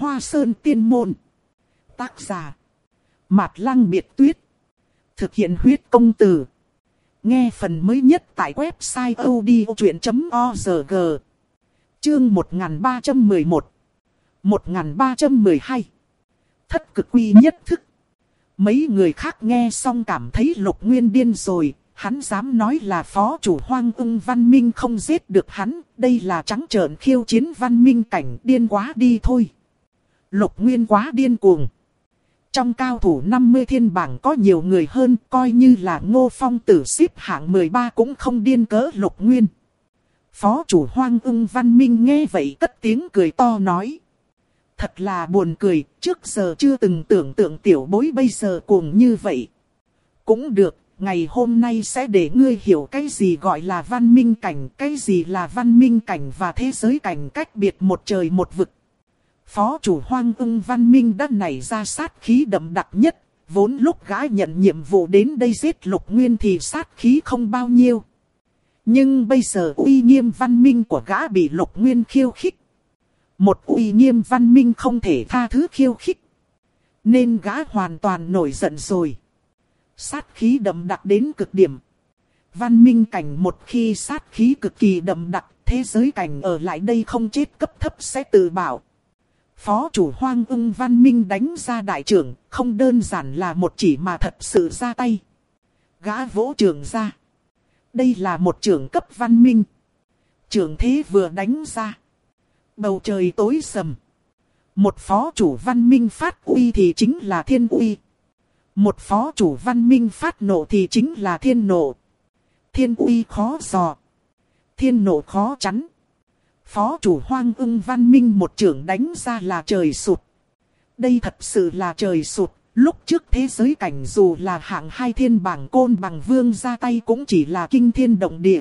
Hoa Sơn Tiên Môn. Tác giả Mạt Lăng Biệt Tuyết. Thực hiện huyết công từ. Nghe phần mới nhất tại website odchuyện.org. Chương 1311 1312 Thất cực quy nhất thức. Mấy người khác nghe xong cảm thấy Lục Nguyên điên rồi. Hắn dám nói là phó chủ Hoang Ưng Văn Minh không giết được hắn. Đây là trắng trợn khiêu chiến văn minh cảnh, điên quá đi thôi. Lục Nguyên quá điên cuồng. Trong cao thủ 50 thiên bảng có nhiều người hơn, coi như là Ngô Phong Tử xếp hạng 13 cũng không điên cỡ Lục Nguyên. Phó chủ Hoang Ưng Văn Minh nghe vậy cất tiếng cười to nói. Thật là buồn cười, trước giờ chưa từng tưởng tượng tiểu bối bây giờ cuồng như vậy. Cũng được, ngày hôm nay sẽ để ngươi hiểu cái gì gọi là văn minh cảnh, cái gì là văn minh cảnh và thế giới cảnh cách biệt một trời một vực. Phó chủ Hoang Ưng Văn Minh đã nảy ra sát khí đậm đặc nhất, vốn lúc gã nhận nhiệm vụ đến đây giết Lục Nguyên thì sát khí không bao nhiêu. Nhưng bây giờ uy nghiêm văn minh của gã bị Lục Nguyên khiêu khích. Một uy nghiêm văn minh không thể tha thứ khiêu khích. Nên gã hoàn toàn nổi giận rồi. Sát khí đậm đặc đến cực điểm. Văn minh cảnh một khi sát khí cực kỳ đậm đặc, thế giới cảnh ở lại đây không chết cấp thấp sẽ tự bảo. Phó chủ Hoang Ưng Văn Minh đánh ra đại trưởng, không đơn giản là một chỉ mà thật sự ra tay. Gã vỗ trưởng ra. Đây là một trưởng cấp văn minh. Trưởng thế vừa đánh ra. Bầu trời tối sầm. Một phó chủ văn minh phát uy thì chính là thiên uy. Một phó chủ văn minh phát nộ thì chính là thiên nộ. Thiên uy khó dò. Thiên nộ khó chắn. Phó chủ Hoang Ưng Văn Minh một trưởng đánh ra là trời sụt. Đây thật sự là trời sụt. Lúc trước thế giới cảnh dù là hạng 2 thiên bảng Côn Bằng Vương ra tay cũng chỉ là kinh thiên động địa.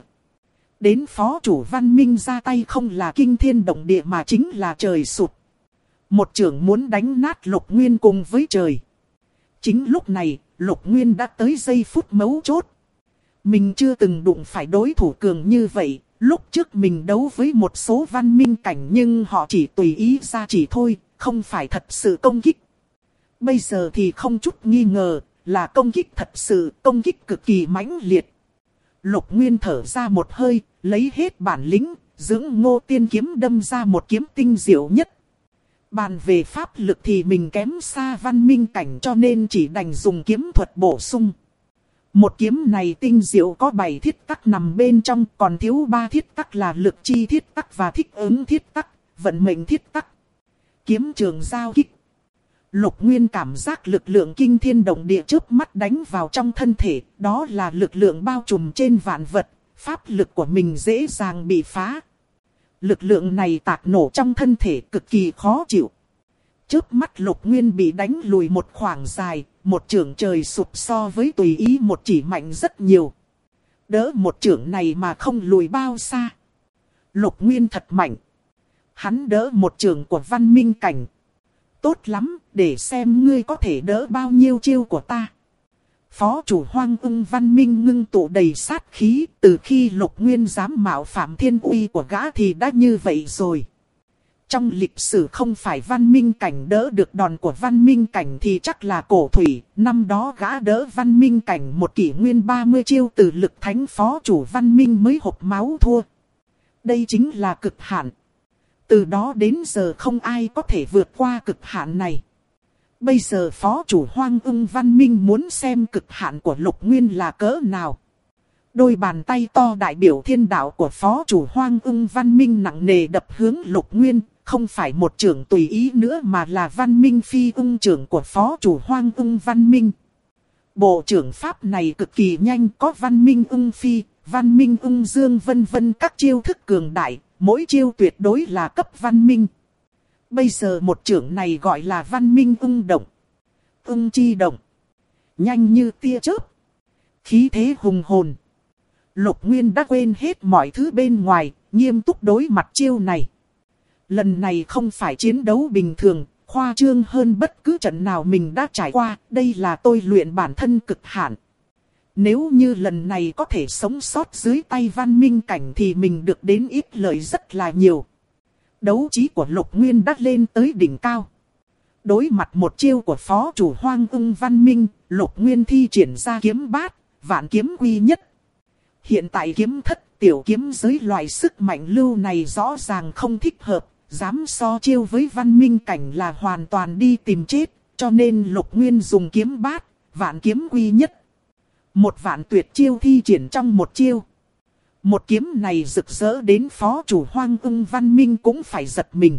Đến phó chủ Văn Minh ra tay không là kinh thiên động địa mà chính là trời sụt. Một trưởng muốn đánh nát Lục Nguyên cùng với trời. Chính lúc này, Lục Nguyên đã tới giây phút mấu chốt. Mình chưa từng đụng phải đối thủ cường như vậy. Lúc trước mình đấu với một số văn minh cảnh nhưng họ chỉ tùy ý ra chỉ thôi, không phải thật sự công kích. Bây giờ thì không chút nghi ngờ, là công kích thật sự, công kích cực kỳ mãnh liệt. Lục Nguyên thở ra một hơi, lấy hết bản lĩnh, dưỡng Ngô Tiên kiếm đâm ra một kiếm tinh diệu nhất. Bàn về pháp lực thì mình kém xa văn minh cảnh cho nên chỉ đành dùng kiếm thuật bổ sung. Một kiếm này tinh diệu có 7 thiết tắc nằm bên trong, còn thiếu 3 thiết tắc là lực chi thiết tắc và thích ứng thiết tắc, vận mệnh thiết tắc. Kiếm trường giao kích. Lục Nguyên cảm giác lực lượng kinh thiên động địa chớp mắt đánh vào trong thân thể, đó là lực lượng bao trùm trên vạn vật, pháp lực của mình dễ dàng bị phá. Lực lượng này tạc nổ trong thân thể cực kỳ khó chịu. Chớp mắt Lục Nguyên bị đánh lùi một khoảng dài, một chưởng trời sụp so với tùy ý một chỉ mạnh rất nhiều. Đỡ một chưởng này mà không lùi bao xa. Lục Nguyên thật mạnh. Hắn đỡ một chưởng của văn minh cảnh. Tốt lắm, để xem ngươi có thể đỡ bao nhiêu chiêu của ta. Phó chủ Hoang Ưng Văn Minh ngưng tụ đầy sát khí, từ khi Lục Nguyên dám mạo phạm thiên uy của gã thì đã như vậy rồi. Trong lịch sử không phải văn minh cảnh đỡ được đòn của văn minh cảnh thì chắc là cổ thủy, năm đó gã đỡ văn minh cảnh một kỷ nguyên 30 chiêu từ lực thánh phó chủ văn minh mới hộc máu thua. Đây chính là cực hạn. Từ đó đến giờ không ai có thể vượt qua cực hạn này. Bây giờ phó chủ Hoang Ưng Văn Minh muốn xem cực hạn của Lục Nguyên là cỡ nào. Đôi bàn tay to đại biểu thiên đạo của phó chủ Hoang Ưng Văn Minh nặng nề đập hướng Lục Nguyên, không phải một trưởng tùy ý nữa mà là văn minh phi ưng trưởng của phó chủ Hoang Ưng Văn Minh. Bộ trưởng pháp này cực kỳ nhanh, có văn minh ưng phi, văn minh ưng dương vân vân các chiêu thức cường đại, mỗi chiêu tuyệt đối là cấp văn minh. Bây giờ một trưởng này gọi là văn minh ưng động. Ưng chi động. Nhanh như tia chớp. Khí thế hùng hồn. Lục Nguyên đã quên hết mọi thứ bên ngoài, nghiêm túc đối mặt chiêu này. Lần này không phải chiến đấu bình thường, khoa trương hơn bất cứ trận nào mình đã trải qua, đây là tôi luyện bản thân cực hạn. Nếu như lần này có thể sống sót dưới tay văn minh cảnh thì mình được đến ít lợi rất là nhiều. Đấu trí của Lục Nguyên đã lên tới đỉnh cao. Đối mặt một chiêu của phó chủ Hoang Ưng Văn Minh, Lục Nguyên thi triển ra kiếm bát, vạn kiếm quy nhất. Hiện tại kiếm thất tiểu kiếm giới loại sức mạnh lưu này rõ ràng không thích hợp, dám so chiêu với văn minh cảnh là hoàn toàn đi tìm chết, cho nên Lục Nguyên dùng kiếm bát, vạn kiếm quy nhất. Một vạn tuyệt chiêu thi triển trong một chiêu. Một kiếm này rực rỡ đến phó chủ Hoang Ưng Văn Minh cũng phải giật mình.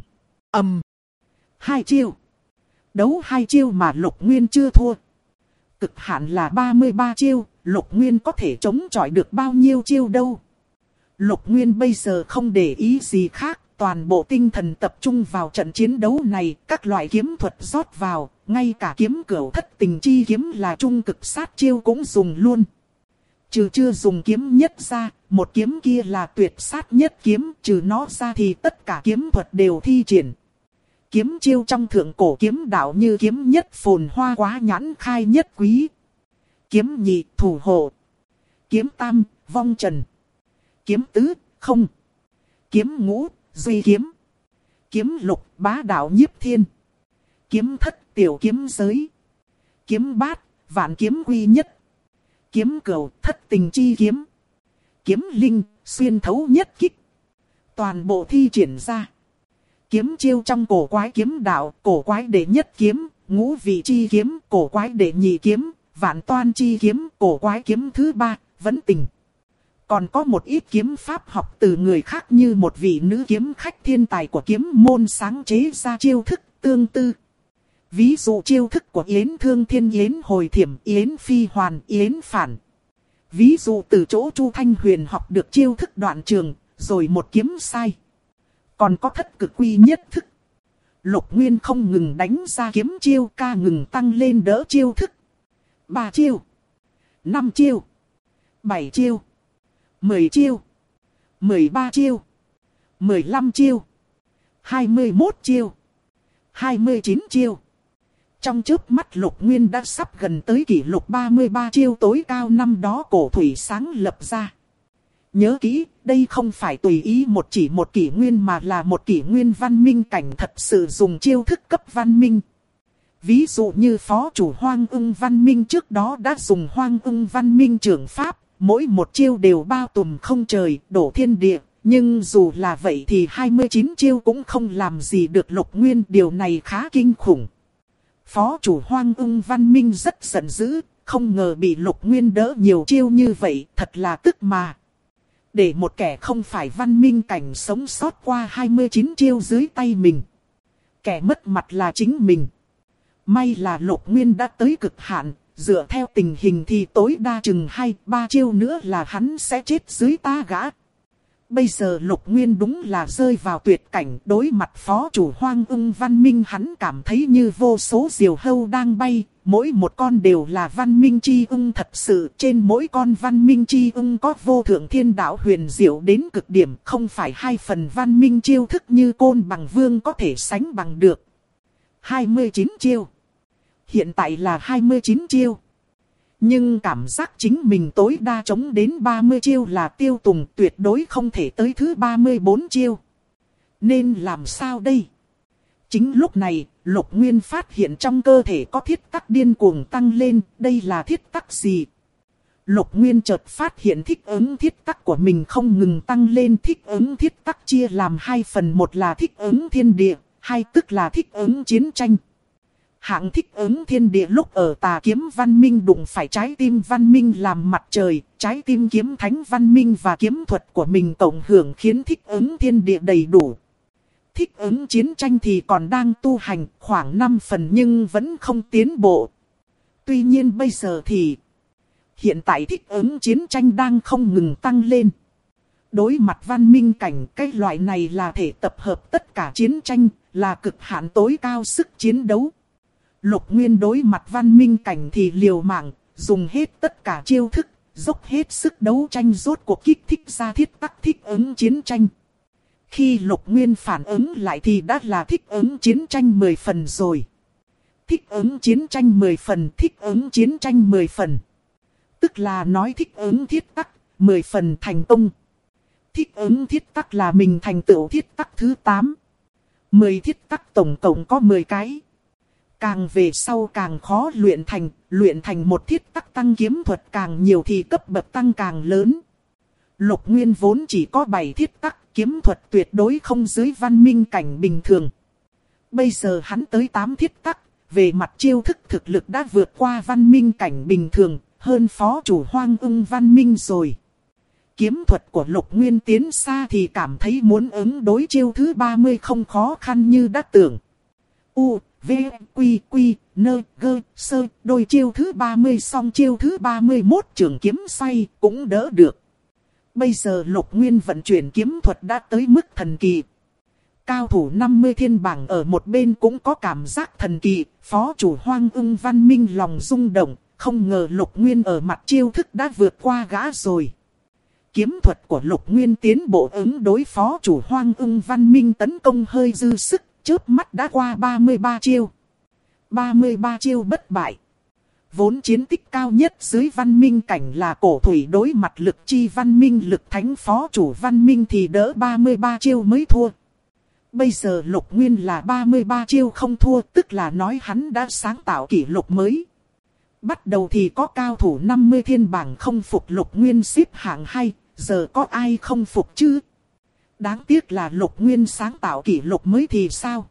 Hai chiêu. Đấu hai chiêu mà Lục Nguyên chưa thua. Cực hạn là 33 chiêu, Lục Nguyên có thể chống chọi được bao nhiêu chiêu đâu. Lục Nguyên bây giờ không để ý gì khác, toàn bộ tinh thần tập trung vào trận chiến đấu này, các loại kiếm thuật rót vào, ngay cả kiếm cửu thất tình chi kiếm là trung cực sát chiêu cũng dùng luôn. Trừ chưa dùng kiếm nhất ra, một kiếm kia là tuyệt sát nhất kiếm, trừ nó ra thì tất cả kiếm thuật đều thi triển. Kiếm chiêu trong thượng cổ kiếm đạo như kiếm nhất phồn hoa quá nhãn khai nhất quý. Kiếm nhị thủ hộ. Kiếm tam vong trần. Kiếm tứ không. Kiếm ngũ duy kiếm. Kiếm lục bá đạo nhiếp thiên. Kiếm thất tiểu kiếm giới. Kiếm bát vạn kiếm quy nhất. Kiếm cửu thất tình chi kiếm. Kiếm linh xuyên thấu nhất kích. Toàn bộ thi triển ra. Kiếm chiêu trong cổ quái kiếm đạo, cổ quái đệ nhất kiếm, ngũ vị chi kiếm, cổ quái đệ nhị kiếm, vạn toan chi kiếm, cổ quái kiếm thứ ba, vẫn tình. Còn có một ít kiếm pháp học từ người khác như một vị nữ kiếm khách thiên tài của kiếm môn sáng chế ra chiêu thức tương tự. Ví dụ chiêu thức của Yến Thương Thiên, Yến Hồi Thiểm, Yến Phi Hoàn, Yến Phản. Ví dụ từ chỗ Chu Thanh Huyền học được chiêu thức đoạn trường, rồi một kiếm sai. Còn có thất cực quy nhất thức. Lục Nguyên không ngừng đánh ra kiếm chiêu, ca ngừng tăng lên đỡ chiêu thức. 3 chiêu, 5 chiêu, 7 chiêu, 10 chiêu, 13 chiêu, 15 chiêu, 21 chiêu, 29 chiêu. Trong chớp mắt Lục Nguyên đã sắp gần tới kỷ lục 33 chiêu tối cao năm đó cổ thủy sáng lập ra. Nhớ kỹ, đây không phải tùy ý một kỷ nguyên mà là một kỷ nguyên văn minh cảnh thật sự dùng chiêu thức cấp văn minh. Ví dụ như phó chủ Hoang Ưng Văn Minh trước đó đã dùng Hoang Ưng Văn Minh trưởng pháp, mỗi một chiêu đều bao trùm không trời, đổ thiên địa. Nhưng dù là vậy thì 29 chiêu cũng không làm gì được Lục Nguyên, điều này khá kinh khủng. Phó chủ Hoang Ưng Văn Minh rất giận dữ, không ngờ bị Lục Nguyên đỡ nhiều chiêu như vậy, thật là tức mà. Để một kẻ không phải văn minh cảnh sống sót qua 29 chiêu dưới tay mình. Kẻ mất mặt là chính mình. May là Lục Nguyên đã tới cực hạn, dựa theo tình hình thì tối đa chừng 2-3 chiêu nữa là hắn sẽ chết dưới ta gã. Bây giờ Lục Nguyên đúng là rơi vào tuyệt cảnh, đối mặt phó chủ Hoang Ưng Văn Minh hắn cảm thấy như vô số diều hâu đang bay, mỗi một con đều là văn minh chi ưng thật sự, trên mỗi con văn minh chi ưng có vô thượng thiên đạo huyền diệu đến cực điểm, không phải 2 phần văn minh chiêu thức như Côn Bằng Vương có thể sánh bằng được. 29 chiêu. Hiện tại là 29 chiêu. Nhưng cảm giác chính mình tối đa chống đến 30 chiêu là tiêu tùng, tuyệt đối không thể tới thứ 34 chiêu. Nên làm sao đây? Chính lúc này, Lục Nguyên phát hiện trong cơ thể có thiết tắc điên cuồng tăng lên, đây là thiết tắc gì? Lục Nguyên chợt phát hiện thích ứng thiết tắc của mình không ngừng tăng lên, thích ứng thiết tắc chia làm 2 phần, một là thích ứng thiên địa, 2 tức là thích ứng chiến tranh. Hạng thích ứng thiên địa lúc ở Tà Kiếm Văn Minh đụng phải trái tim văn minh làm mặt trời, trái tim kiếm thánh văn minh và kiếm thuật của mình cộng hưởng khiến thích ứng thiên địa đầy đủ. Thích ứng chiến tranh thì còn đang tu hành khoảng 5 phần nhưng vẫn không tiến bộ. Tuy nhiên bây giờ thì hiện tại thích ứng chiến tranh đang không ngừng tăng lên. Đối mặt văn minh cảnh, cái loại này là thể tập hợp tất cả chiến tranh, là cực hạn tối cao sức chiến đấu. Lục Nguyên đối mặt văn minh cảnh thì liều mạng, dùng hết tất cả chiêu thức, dốc hết sức đấu tranh rốt cuộc kích thích ra thiết tắc thích ứng chiến tranh. Khi Lục Nguyên phản ứng lại thì đã là thích ứng chiến tranh 10 phần rồi. Thích ứng chiến tranh 10 phần, thích ứng chiến tranh 10 phần. Tức là nói thích ứng thiết tắc, 10 phần thành công. Thích ứng thiết tắc là mình thành tựu thiết tắc thứ 8. 10 thiết tắc tổng cộng có 10 cái. Càng về sau càng khó luyện thành một thiết tắc tăng kiếm thuật càng nhiều thì cấp bậc tăng càng lớn. Lục Nguyên vốn chỉ có 7 thiết tắc, kiếm thuật tuyệt đối không dưới văn minh cảnh bình thường. Bây giờ hắn tới 8 thiết tắc, về mặt chiêu thức thực lực đã vượt qua văn minh cảnh bình thường, hơn phó chủ Hoang Ưng văn minh rồi. Kiếm thuật của Lục Nguyên tiến xa thì cảm thấy muốn ứng đối chiêu thứ 30 không khó khăn như đã tưởng. U, V, Quy, Quy, Nơ, Gơ, Sơ, đôi chiêu thứ 30 xong chiêu thứ 31 trường kiếm xoay cũng đỡ được. Bây giờ Lục Nguyên vận chuyển kiếm thuật đã tới mức thần kỳ. Cao thủ 50 thiên bảng ở một bên cũng có cảm giác thần kỳ, phó chủ Hoang Ưng văn minh lòng rung động, không ngờ Lục Nguyên ở mặt chiêu thức đã vượt qua gã rồi. Kiếm thuật của Lục Nguyên tiến bộ ứng đối phó chủ Hoang Ưng văn minh tấn công hơi dư sức, chớp mắt đã qua 33 chiêu. 33 chiêu bất bại. Vốn chiến tích cao nhất dưới văn minh cảnh là cổ thủy đối mặt lực chi văn minh lực thánh phó chủ văn minh thì đỡ 33 chiêu mới thua. Bây giờ Lục Nguyên là 33 chiêu không thua, tức là nói hắn đã sáng tạo kỷ lục mới. Bắt đầu thì có cao thủ 50 thiên bảng không phục Lục Nguyên xếp hạng 2, giờ có ai không phục chứ? Đáng tiếc là Lục Nguyên sáng tạo kỷ lục mới thì sao?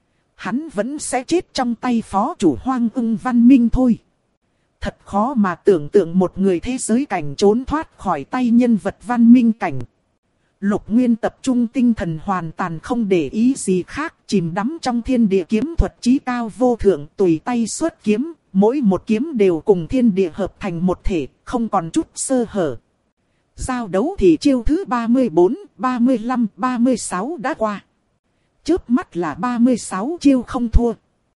Hắn vẫn sẽ chết trong tay phó chủ Hoang Ưng văn minh thôi. Thật khó mà tưởng tượng một người thế giới cảnh trốn thoát khỏi tay nhân vật văn minh cảnh. Lục Nguyên tập trung tinh thần hoàn toàn không để ý gì khác, chìm đắm trong thiên địa kiếm thuật chí cao vô thượng, tùy tay xuất kiếm, mỗi một kiếm đều cùng thiên địa hợp thành một thể, không còn chút sơ hở. Giao đấu thì chiêu thứ 34, 35, 36 đã qua. Chớp mắt là 36 chiêu không thua.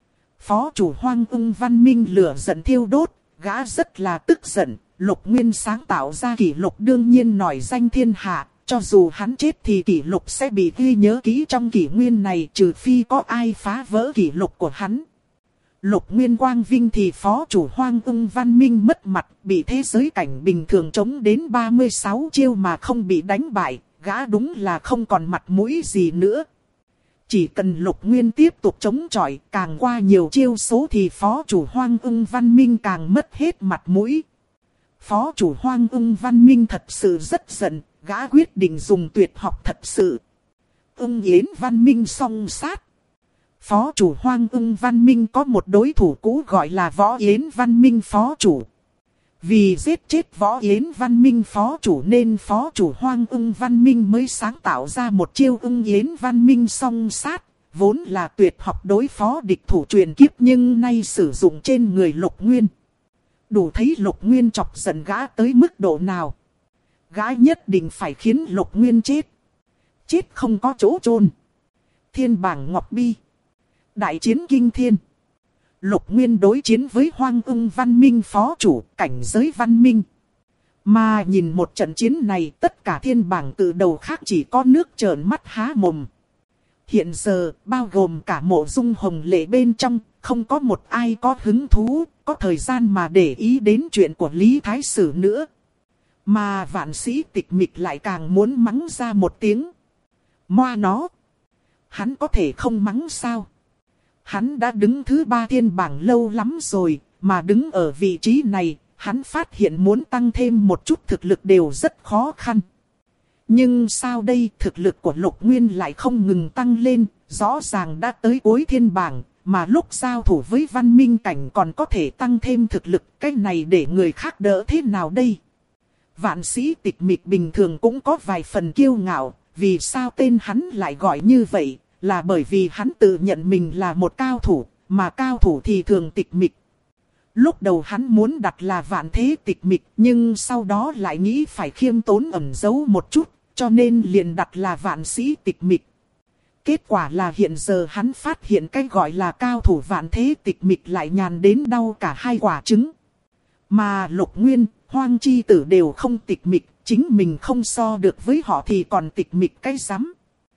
Phó chủ Hoang Ưng văn minh lửa giận thiêu đốt, gã rất là tức giận. Lục Nguyên sáng tạo ra kỷ lục đương nhiên nổi danh thiên hạ. Cho dù hắn chết thì kỷ lục sẽ bị ghi nhớ kỹ trong kỷ nguyên này, trừ phi có ai phá vỡ kỷ lục của hắn. Lục Nguyên quang vinh thì phó chủ Hoang Ưng văn minh mất mặt, bị thế giới cảnh bình thường chống đến 36 chiêu mà không bị đánh bại, gã đúng là không còn mặt mũi gì nữa. Chỉ cần Lục Nguyên tiếp tục chống chọi, càng qua nhiều chiêu số thì phó chủ Hoang Ưng văn minh càng mất hết mặt mũi. Phó chủ Hoang Ưng văn minh thật sự rất giận, gã quyết định dùng tuyệt học thật sự. Ưng Yến văn minh song sát. Phó chủ Hoang Ưng văn minh có một đối thủ cũ gọi là Võ Yến văn minh phó chủ. Vì giết chết Võ Yến văn minh phó chủ nên phó chủ Hoang Ưng văn minh mới sáng tạo ra một chiêu Ưng Yến văn minh song sát. Vốn là tuyệt học đối phó địch thủ truyền kiếp nhưng nay sử dụng trên người Lục Nguyên. Đủ thấy Lục Nguyên chọc giận gã tới mức độ nào. Gã nhất định phải khiến Lục Nguyên chết. Chết không có chỗ chôn. Thiên bảng Ngọc Bi. Đại chiến kinh thiên. Lục Nguyên đối chiến với Hoang Ưng văn minh phó chủ, cảnh giới văn minh. Mà nhìn một trận chiến này, tất cả thiên bảng cự đầu khác chỉ có nước trợn mắt há mồm. Hiện giờ, bao gồm cả Mộ Dung Hồng Lệ bên trong, không có một ai có hứng thú, có thời gian mà để ý đến chuyện của Lý Thái Sử nữa. Mà Vạn Sĩ Tịch Mịch lại càng muốn mắng ra một tiếng. Moa nó! Hắn có thể không mắng sao? Hắn đã đứng thứ 3 thiên bảng lâu lắm rồi, mà đứng ở vị trí này, hắn phát hiện muốn tăng thêm một chút thực lực đều rất khó khăn. Nhưng sao đây, thực lực của Lục Nguyên lại không ngừng tăng lên, rõ ràng đã tới cuối thiên bảng, mà lúc giao thủ với văn minh cảnh còn có thể tăng thêm thực lực, cái này để người khác đỡ thế nào đây? Vạn Sĩ Tịch Mịch bình thường cũng có vài phần kiêu ngạo, vì sao tên hắn lại gọi như vậy? Là bởi vì hắn tự nhận mình là một cao thủ, mà cao thủ thì thường tịch mịch. Lúc đầu hắn muốn đặt là Vạn Thế Tịch Mịch, nhưng sau đó lại nghĩ phải khiêm tốn ẩn giấu một chút, cho nên liền đặt là Vạn Sĩ Tịch Mịch. Kết quả là hiện giờ hắn phát hiện cái gọi là cao thủ Vạn Thế Tịch Mịch lại nhàn đến đau cả hai quả trứng. Mà Lục Nguyên, Hoang Chi Tử đều không tịch mịch, chính mình không so được với họ thì còn tịch mịch cái rắm.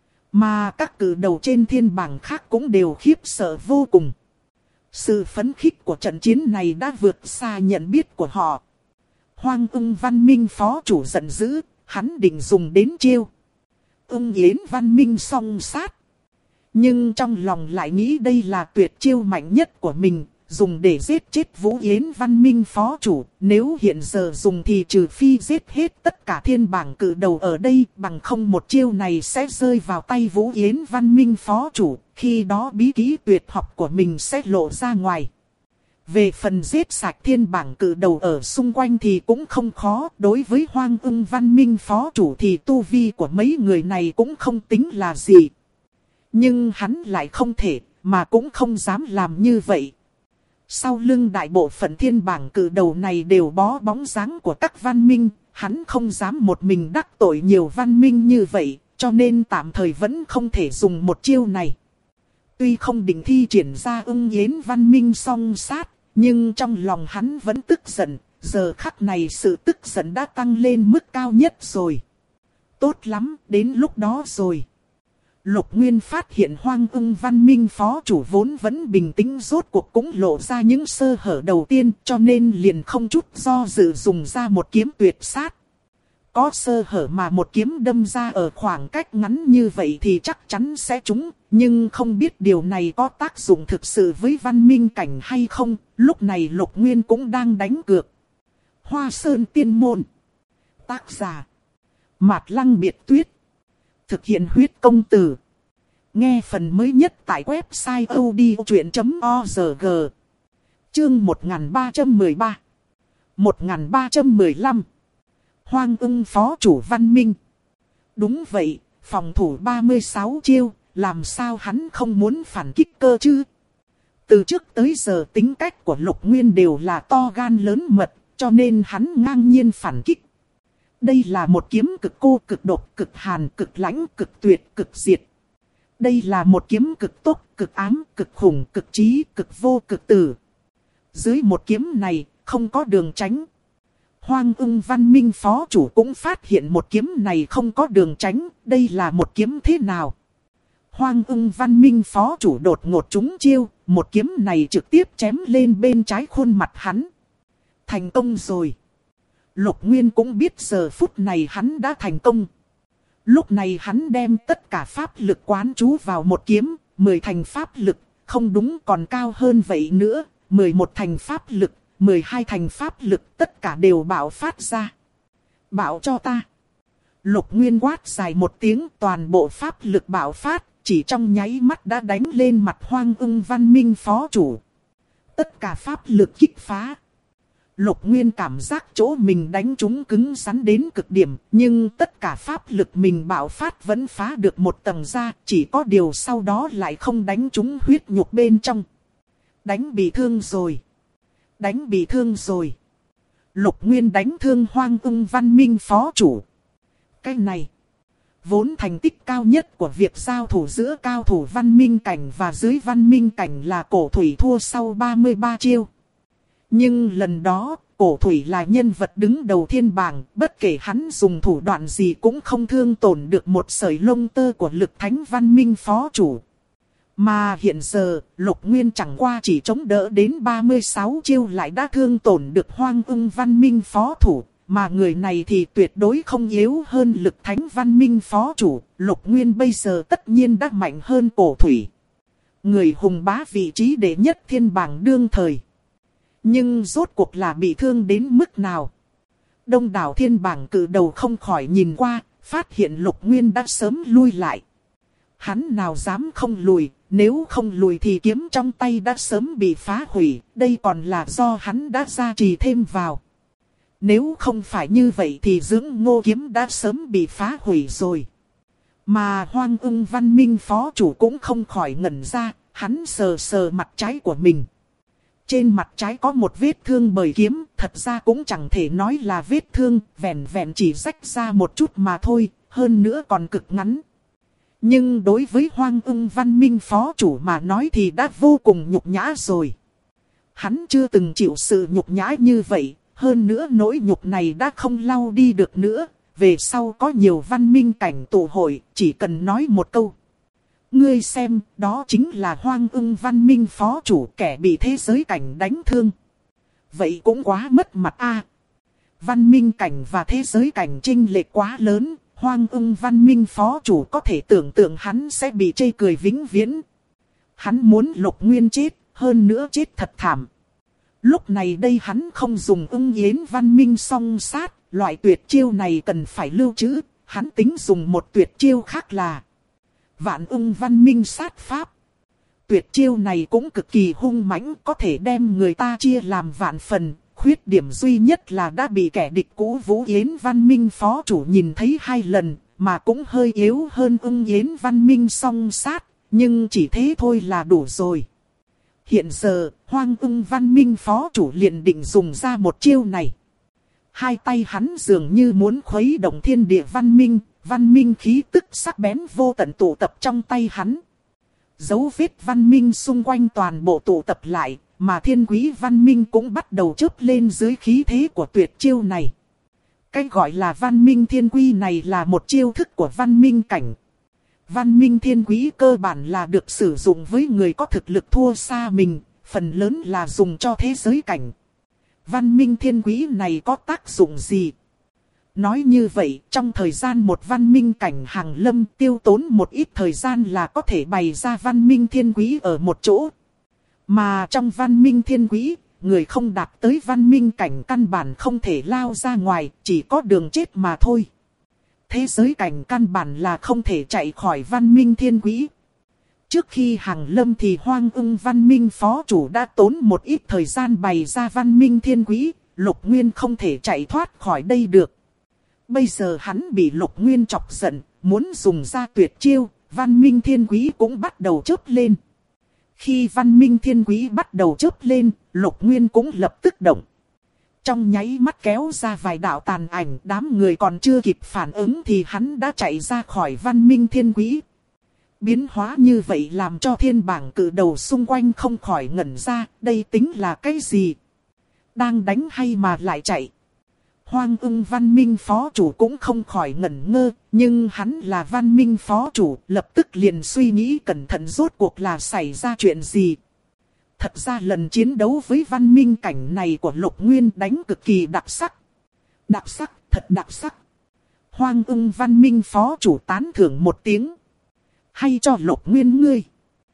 Mà các cử đầu trên thiên bảng khác cũng đều khiếp sợ vô cùng. Sự phấn khích của trận chiến này đã vượt xa nhận biết của họ. Hoang Ưng văn minh phó chủ giận dữ, hắn định dùng đến chiêu Ưng Yến văn minh song sát. Nhưng trong lòng lại nghĩ đây là tuyệt chiêu mạnh nhất của mình, dùng để giết chết Vũ Yến Văn Minh phó chủ. Nếu hiện giờ dùng thì trừ phi giết hết tất cả thiên bảng cự đầu ở đây, bằng không một chiêu này sẽ rơi vào tay Vũ Yến Văn Minh phó chủ. Khi đó bí kỹ tuyệt học của mình sẽ lộ ra ngoài. Về phần giết sạch thiên bảng cự đầu ở xung quanh thì cũng không khó. Đối với Hoang Ưng Văn Minh phó chủ thì tu vi của mấy người này cũng không tính là gì. Nhưng hắn lại không thể, mà cũng không dám làm như vậy. Sau lưng đại bộ phận thiên bảng cự đầu này đều bó bóng dáng của các văn minh, hắn không dám một mình đắc tội nhiều văn minh như vậy, cho nên tạm thời vẫn không thể dùng một chiêu này. Tuy không định thi triển ra Ưng Yến Văn Minh song sát, nhưng trong lòng hắn vẫn tức giận, giờ khắc này sự tức giận đã tăng lên mức cao nhất rồi. Tốt lắm, đến lúc đó rồi. Lục Nguyên phát hiện Hoang Ưng Văn Minh phó chủ vốn vẫn bình tĩnh, rốt cuộc cũng lộ ra những sơ hở đầu tiên, cho nên liền không chút do dự dùng ra một kiếm tuyệt sát. Có sơ hở mà một kiếm đâm ra ở khoảng cách ngắn như vậy thì chắc chắn sẽ trúng, nhưng không biết điều này có tác dụng thực sự với văn minh cảnh hay không. Lúc này Lục Nguyên cũng đang đánh cược. Hoa Sơn Tiên Môn. Tác giả Mạt Lăng Biệt Tuyết. Thực hiện huyết công từ. Nghe phần mới nhất tại website odchuyện.org. Chương 1313 1315. Hoang Ưng phó chủ văn minh. Đúng vậy, phòng thủ 36 chiêu, làm sao hắn không muốn phản kích cơ chứ? Từ trước tới giờ tính cách của Lục Nguyên đều là to gan lớn mật, cho nên hắn ngang nhiên phản kích. Đây là một kiếm cực cô, cực độc, cực hàn, cực lãnh, cực tuyệt, cực diệt. Đây là một kiếm cực tốt, cực ám, cực khủng, cực trí, cực vô, cực tử. Dưới một kiếm này, không có đường tránh. Hoang Ưng Văn Minh phó chủ cũng phát hiện một kiếm này không có đường tránh, đây là một kiếm thế nào? Hoang Ưng Văn Minh phó chủ đột ngột trúng chiêu, một kiếm này trực tiếp chém lên bên trái khuôn mặt hắn. Thành công rồi. Lục Nguyên cũng biết giờ phút này hắn đã thành công. Lúc này hắn đem tất cả pháp lực quán trú vào một kiếm, 10 thành pháp lực, không đúng còn cao hơn vậy nữa, 11 thành pháp lực, 12 thành pháp lực, tất cả đều bạo phát ra. Bạo cho ta. Lục Nguyên quát dài một tiếng, toàn bộ pháp lực bạo phát, chỉ trong nháy mắt đã đánh lên mặt Hoang Ưng Văn Minh phó chủ. Tất cả pháp lực kích phá. Lục Nguyên cảm giác chỗ mình đánh chúng cứng rắn đến cực điểm, nhưng tất cả pháp lực mình bạo phát vẫn phá được một tầng ra, chỉ có điều sau đó lại không đánh chúng huyết nhục bên trong. Đánh bị thương rồi. Đánh bị thương rồi. Lục Nguyên đánh thương Hoang Ưng Văn Minh phó chủ. Cái này, vốn thành tích cao nhất của việc giao thủ giữa cao thủ văn minh cảnh và dưới văn minh cảnh là Cổ Thủy thua sau 33 chiêu. Nhưng lần đó, Cổ Thủy là nhân vật đứng đầu thiên bảng, bất kể hắn dùng thủ đoạn gì cũng không thương tổn được một sợi lông tơ của Lực Thánh Văn Minh phó chủ. Mà hiện giờ, Lục Nguyên chẳng qua chỉ chống đỡ đến 36 chiêu lại đã thương tổn được Hoang Ưng Văn Minh phó thủ, mà người này thì tuyệt đối không yếu hơn Lực Thánh Văn Minh phó chủ. Lục Nguyên bây giờ tất nhiên đã mạnh hơn Cổ Thủy, người hùng bá vị trí đệ nhất thiên bảng đương thời. Nhưng rốt cuộc là bị thương đến mức nào? Đông đảo thiên bảng cự đầu không khỏi nhìn qua, phát hiện Lục Nguyên đã sớm lui lại. Hắn nào dám không lùi, nếu không lùi thì kiếm trong tay đã sớm bị phá hủy, đây còn là do hắn đã gia trì thêm vào. Nếu không phải như vậy thì dưỡng ngô kiếm đã sớm bị phá hủy rồi. Mà Hoang Ưng Văn Minh phó chủ cũng không khỏi ngẩn ra, hắn sờ sờ mặt trái của mình. Trên mặt trái có một vết thương bởi kiếm, thật ra cũng chẳng thể nói là vết thương, vẹn vẹn chỉ rách ra một chút mà thôi, hơn nữa còn cực ngắn. Nhưng đối với Hoang Ưng Văn Minh phó chủ mà nói thì đã vô cùng nhục nhã rồi. Hắn chưa từng chịu sự nhục nhã như vậy, hơn nữa nỗi nhục này đã không lau đi được nữa. Về sau có nhiều văn minh cảnh tụ hội, chỉ cần nói một câu: ngươi xem, đó chính là Hoang Ưng Văn Minh phó chủ, kẻ bị thế giới cảnh đánh thương. Vậy cũng quá mất mặt a. Văn minh cảnh và thế giới cảnh chênh lệch quá lớn, Hoang Ưng Văn Minh phó chủ có thể tưởng tượng hắn sẽ bị chê cười vĩnh viễn. Hắn muốn Lục Nguyên chết, hơn nữa chết thật thảm. Lúc này đây hắn không dùng Ưng Yến Văn Minh song sát, loại tuyệt chiêu này cần phải lưu trữ, hắn tính dùng một tuyệt chiêu khác là Vạn Ưng Văn Minh sát pháp. Tuyệt chiêu này cũng cực kỳ hung mãnh, có thể đem người ta chia làm vạn phần. Khuyết điểm duy nhất là đã bị kẻ địch cũ Vũ Yến Văn Minh phó chủ nhìn thấy 2 lần, mà cũng hơi yếu hơn Ưng Yến Văn Minh song sát, nhưng chỉ thế thôi là đủ rồi. Hiện giờ, Hoang Ưng Văn Minh phó chủ liền định dùng ra một chiêu này. Hai tay hắn dường như muốn khuấy động thiên địa văn minh khí tức sắc bén vô tận tụ tập trong tay hắn. Dấu vết văn minh xung quanh toàn bộ tụ tập lại, mà thiên quý văn minh cũng bắt đầu chớp lên dưới khí thế của tuyệt chiêu này. Cái gọi là văn minh thiên quý này là một chiêu thức của văn minh cảnh. Văn minh thiên quý cơ bản là được sử dụng với người có thực lực thua xa mình, phần lớn là dùng cho thế giới cảnh. Văn minh thiên quý này có tác dụng gì? Nói như vậy, trong thời gian một văn minh cảnh hàng lâm tiêu tốn một ít thời gian là có thể bày ra văn minh thiên quý ở một chỗ. Mà trong văn minh thiên quý, người không đạt tới văn minh cảnh căn bản không thể lao ra ngoài, chỉ có đường chết mà thôi. Thế giới cảnh căn bản là không thể chạy khỏi văn minh thiên quý. Trước khi hàng lâm thì Hoang Ưng Văn Minh phó chủ đã tốn một ít thời gian bày ra văn minh thiên quý, Lục Nguyên không thể chạy thoát khỏi đây được. Bây giờ hắn bị Lục Nguyên chọc giận, muốn dùng ra tuyệt chiêu, văn minh thiên quý cũng bắt đầu chớp lên. Khi văn minh thiên quý bắt đầu chớp lên, Lục Nguyên cũng lập tức động. Trong nháy mắt kéo ra vài đạo tàn ảnh, đám người còn chưa kịp phản ứng thì hắn đã chạy ra khỏi văn minh thiên quý. Biến hóa như vậy làm cho thiên bảng cử đầu xung quanh không khỏi ngẩn ra, đây tính là cái gì? Đang đánh hay mà lại chạy? Hoang Ưng Văn Minh phó chủ cũng không khỏi ngẩn ngơ, nhưng hắn là Văn Minh phó chủ, lập tức liền suy nghĩ cẩn thận rốt cuộc là xảy ra chuyện gì. Thật ra lần chiến đấu với văn minh cảnh này của Lục Nguyên đánh cực kỳ đặc sắc. Đặc sắc, thật đặc sắc. Hoang Ưng Văn Minh phó chủ tán thưởng một tiếng. Hay cho Lục Nguyên ngươi.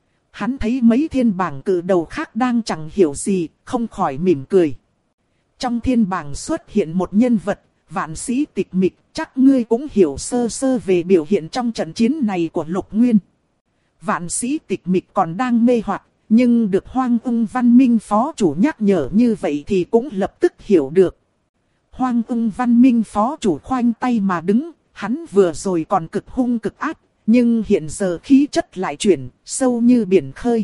Hắn thấy mấy thiên bảng cử đầu khác đang chẳng hiểu gì, không khỏi mỉm cười. Trong thiên bảng xuất hiện một nhân vật, Vạn Sĩ Tịch Mịch, chắc ngươi cũng hiểu sơ sơ về biểu hiện trong trận chiến này của Lục Nguyên. Vạn Sĩ Tịch Mịch còn đang mê hoặc, nhưng được Hoang Ưng Văn Minh phó chủ nhắc nhở như vậy thì cũng lập tức hiểu được. Hoang Ưng Văn Minh phó chủ khoanh tay mà đứng, hắn vừa rồi còn cực hung cực ác, nhưng hiện giờ khí chất lại chuyển, sâu như biển khơi.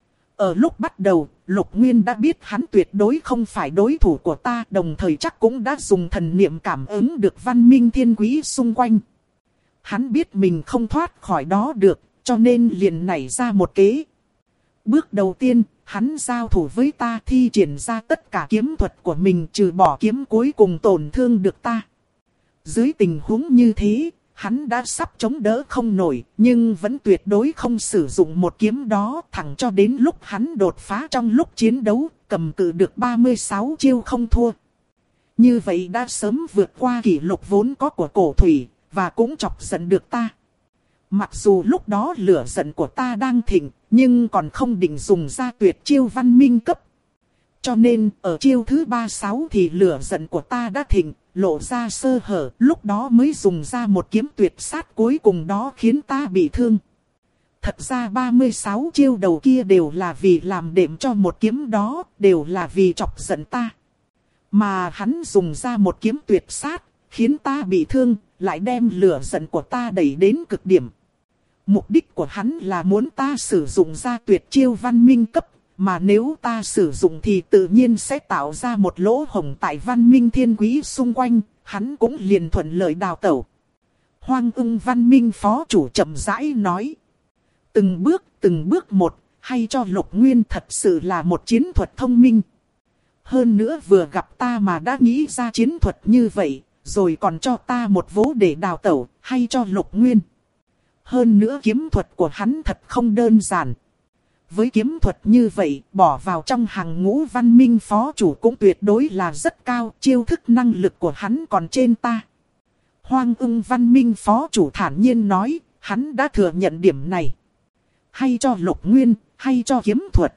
Ở lúc bắt đầu, Lục Nguyên đã biết hắn tuyệt đối không phải đối thủ của ta, đồng thời chắc cũng đã dùng thần niệm cảm ứng được văn minh thiên quý xung quanh. Hắn biết mình không thoát khỏi đó được, cho nên liền nảy ra một kế. Bước đầu tiên, hắn giao thủ với ta thi triển ra tất cả kiếm thuật của mình trừ bỏ kiếm cuối cùng tổn thương được ta. Dưới tình huống như thế, hắn đã sắp chống đỡ không nổi, nhưng vẫn tuyệt đối không sử dụng một kiếm đó thẳng cho đến lúc hắn đột phá trong lúc chiến đấu, cầm cự được 36 chiêu không thua. Như vậy đã sớm vượt qua kỷ lục vốn có của cổ thủy, và cũng chọc giận được ta. Mặc dù lúc đó lửa giận của ta đang thịnh, nhưng còn không định dùng ra tuyệt chiêu văn minh cấp. Cho nên, ở chiêu thứ 36 thì lửa giận của ta đã thịnh, lộ ra sơ hở, lúc đó mới dùng ra một kiếm tuyệt sát cuối cùng đó khiến ta bị thương. Thật ra 36 chiêu đầu kia đều là vì làm đệm cho một kiếm đó, đều là vì chọc giận ta. Mà hắn dùng ra một kiếm tuyệt sát, khiến ta bị thương, lại đem lửa giận của ta đẩy đến cực điểm. Mục đích của hắn là muốn ta sử dụng ra tuyệt chiêu văn minh cấp, mà nếu ta sử dụng thì tự nhiên sẽ tạo ra một lỗ hổng tại văn minh thiên quý xung quanh, hắn cũng liền thuận lợi đào tẩu. Hoang Ưng Văn Minh phó chủ chậm rãi nói. Từng bước một, hay cho Lục Nguyên thật sự là một chiến thuật thông minh. Hơn nữa vừa gặp ta mà đã nghĩ ra chiến thuật như vậy, rồi còn cho ta một vố để đào tẩu, hay cho Lục Nguyên. Hơn nữa kiếm thuật của hắn thật không đơn giản. Với kiếm thuật như vậy, bỏ vào trong hàng ngũ văn minh phó chủ cũng tuyệt đối là rất cao, chiêu thức năng lực của hắn còn trên ta. Hoang Ưng Văn Minh phó chủ thản nhiên nói, hắn đã thừa nhận điểm này. Hay cho Lục Nguyên, hay cho kiếm thuật.